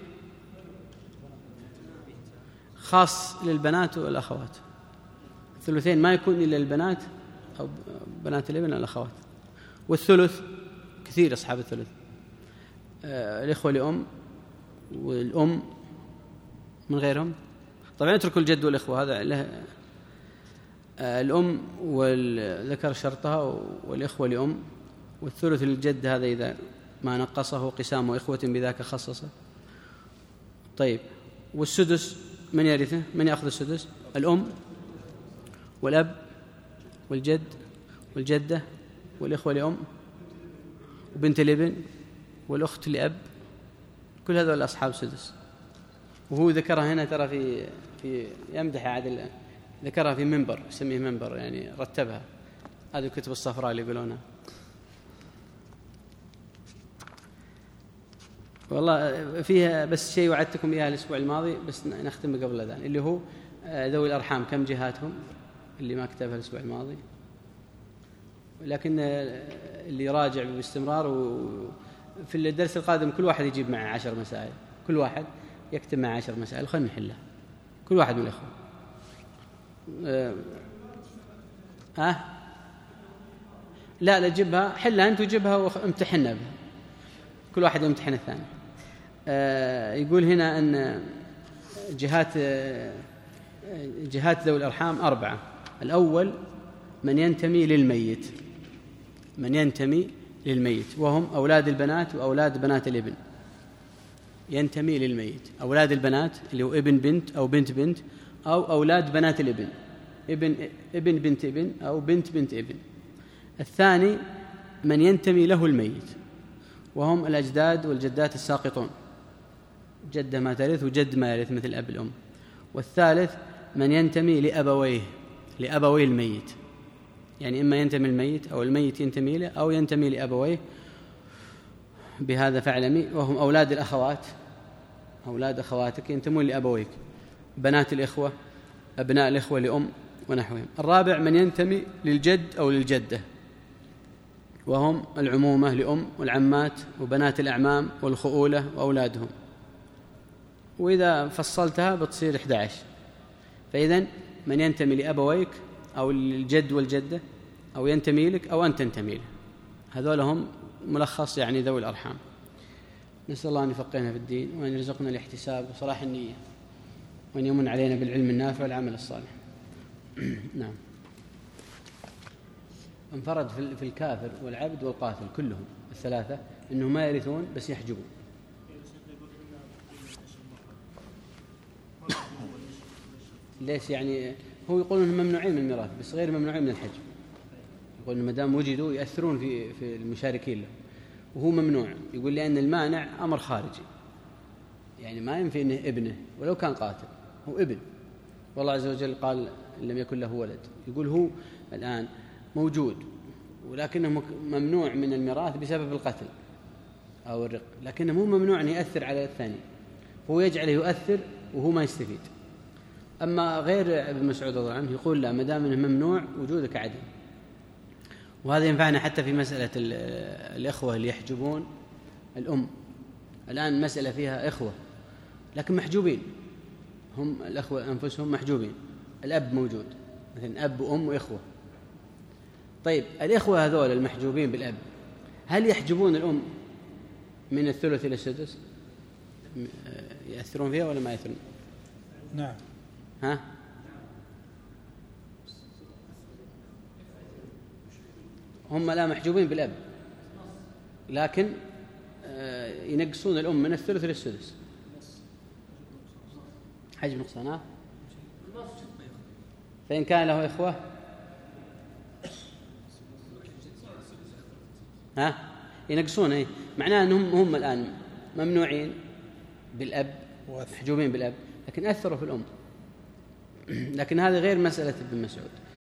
خاص للبنات والأخوات. الثلثين ما يكون إلا للبنات أو بنات الابن والأخوات. والثلث كثير أصحاب الثلث، آه الإخوة لأم والأم من غيرهم. طبعا اتركوا الجد والإخوة، هذا له آه الأم والذكر شرطها والإخوة لأم، والثلث للجد هذا إذا ما نقصه قسام إخوة بذاك خصصه. طيب، والسدس من يرثه؟ من يأخذ السدس؟ الأم والأب والجد والجدة والإخوة لأم وبنت الابن والأخت لأب، كل هذول أصحاب سدس. وهو ذكرها هنا ترى في في يمدح عادل، ذكرها في منبر يسميه منبر، يعني رتبها. هذه الكتب الصفراء اللي يقولونها. والله فيها بس شيء وعدتكم إياه الأسبوع الماضي بس نختم قبل الأذان، اللي هو ذوي الأرحام كم جهاتهم، اللي ما كتبها الأسبوع الماضي، لكن اللي يراجع باستمرار. وفي الدرس القادم كل واحد يجيب معه عشر مسائل، كل واحد يكتب معه عشر مسائل، خلنا نحلها كل واحد من الإخوة. أه, أه؟ لا لا جيبها، حلها أنت وجيبها وامتحنا بها، كل واحد يمتحن الثاني. أه يقول هنا أن جهات جهات ذوي الأرحام أربعة. الأول من ينتمي للميت، من ينتمي للميت وهم أولاد البنات وأولاد بنات الابن. ينتمي للميت أولاد البنات اللي هو ابن بنت أو بنت بنت، أو أولاد بنات الابن ابن ابن بنت ابن أو بنت بنت ابن. الثاني من ينتمي له الميت وهم الأجداد والجدات الساقطون، جدة ما ترث وجد ما يرث مثل أب الأم. والثالث من ينتمي لأبويه، لأبوي الميت، يعني إما ينتمي الميت أو الميت ينتمي له أو ينتمي لأبويه. بهذا فاعلمي، وهم أولاد الأخوات، أولاد أخواتك ينتمون لأبويك، بنات الإخوة، أبناء الإخوة لأم ونحوهم. الرابع من ينتمي للجد أو للجدة وهم العمومة لأم والعمات وبنات الأعمام والخؤولة وأولادهم، وإذا فصلتها بتصير إحدى عشر. فإذن من ينتمي لأبويك أو للجد والجدة أو ينتمي لك أو أنت تنتمي له، هذول هم ملخص يعني ذوي الأرحام. نسأل الله أن يفقهنا في الدين وأن يرزقنا الاحتساب وصلاح النية وأن يمن علينا بالعلم النافع والعمل الصالح. نعم. انفرد في الكافر والعبد والقاتل كلهم الثلاثة إنهم ما يرثون بس يحجبون. ليش؟ يعني هو يقولون ممنوعين من الميراث بس غير ممنوعين من الحجب. يقول ما دام وجدوا يأثرون في في المشاركين له، وهو ممنوع. يقول لأن المانع أمر خارجي، يعني ما ينفي أنه ابنه ولو كان قاتل، هو ابن، والله عز وجل قال إن لم يكن له ولد. يقول هو الآن موجود ولكنه ممنوع من الميراث بسبب القتل أو الرق، لكنه مو ممنوع أن يأثر على الثاني، فهو يجعله يؤثر وهو ما يستفيد. أما غير ابن مسعود رضي الله عنه يقول لا، ما دام انه ممنوع وجودك عدم. وهذا ينفعنا حتى في مسألة الإخوة اللي يحجبون الأم. الآن مسألة فيها إخوة لكن محجوبين، هم الأخوة أنفسهم محجوبين، الأب موجود، مثلا أب وأم وإخوة. طيب الإخوة هذول المحجوبين بالأب هل يحجبون الأم من الثلث إلى السدس؟ يأثرون فيها ولا ما يأثرون؟ نعم. ها؟ هم لا محجوبين بالأب، لكن ينقصون الأم من الثلث إلى السدس. حجب نقصان. فإن كان له إخوة ها ينقصون، إيه معناه أنهم هم الآن ممنوعين بالأب، محجوبين بالأب، لكن أثروا في الأم. لكن هذا غير مسألة ابن مسعود.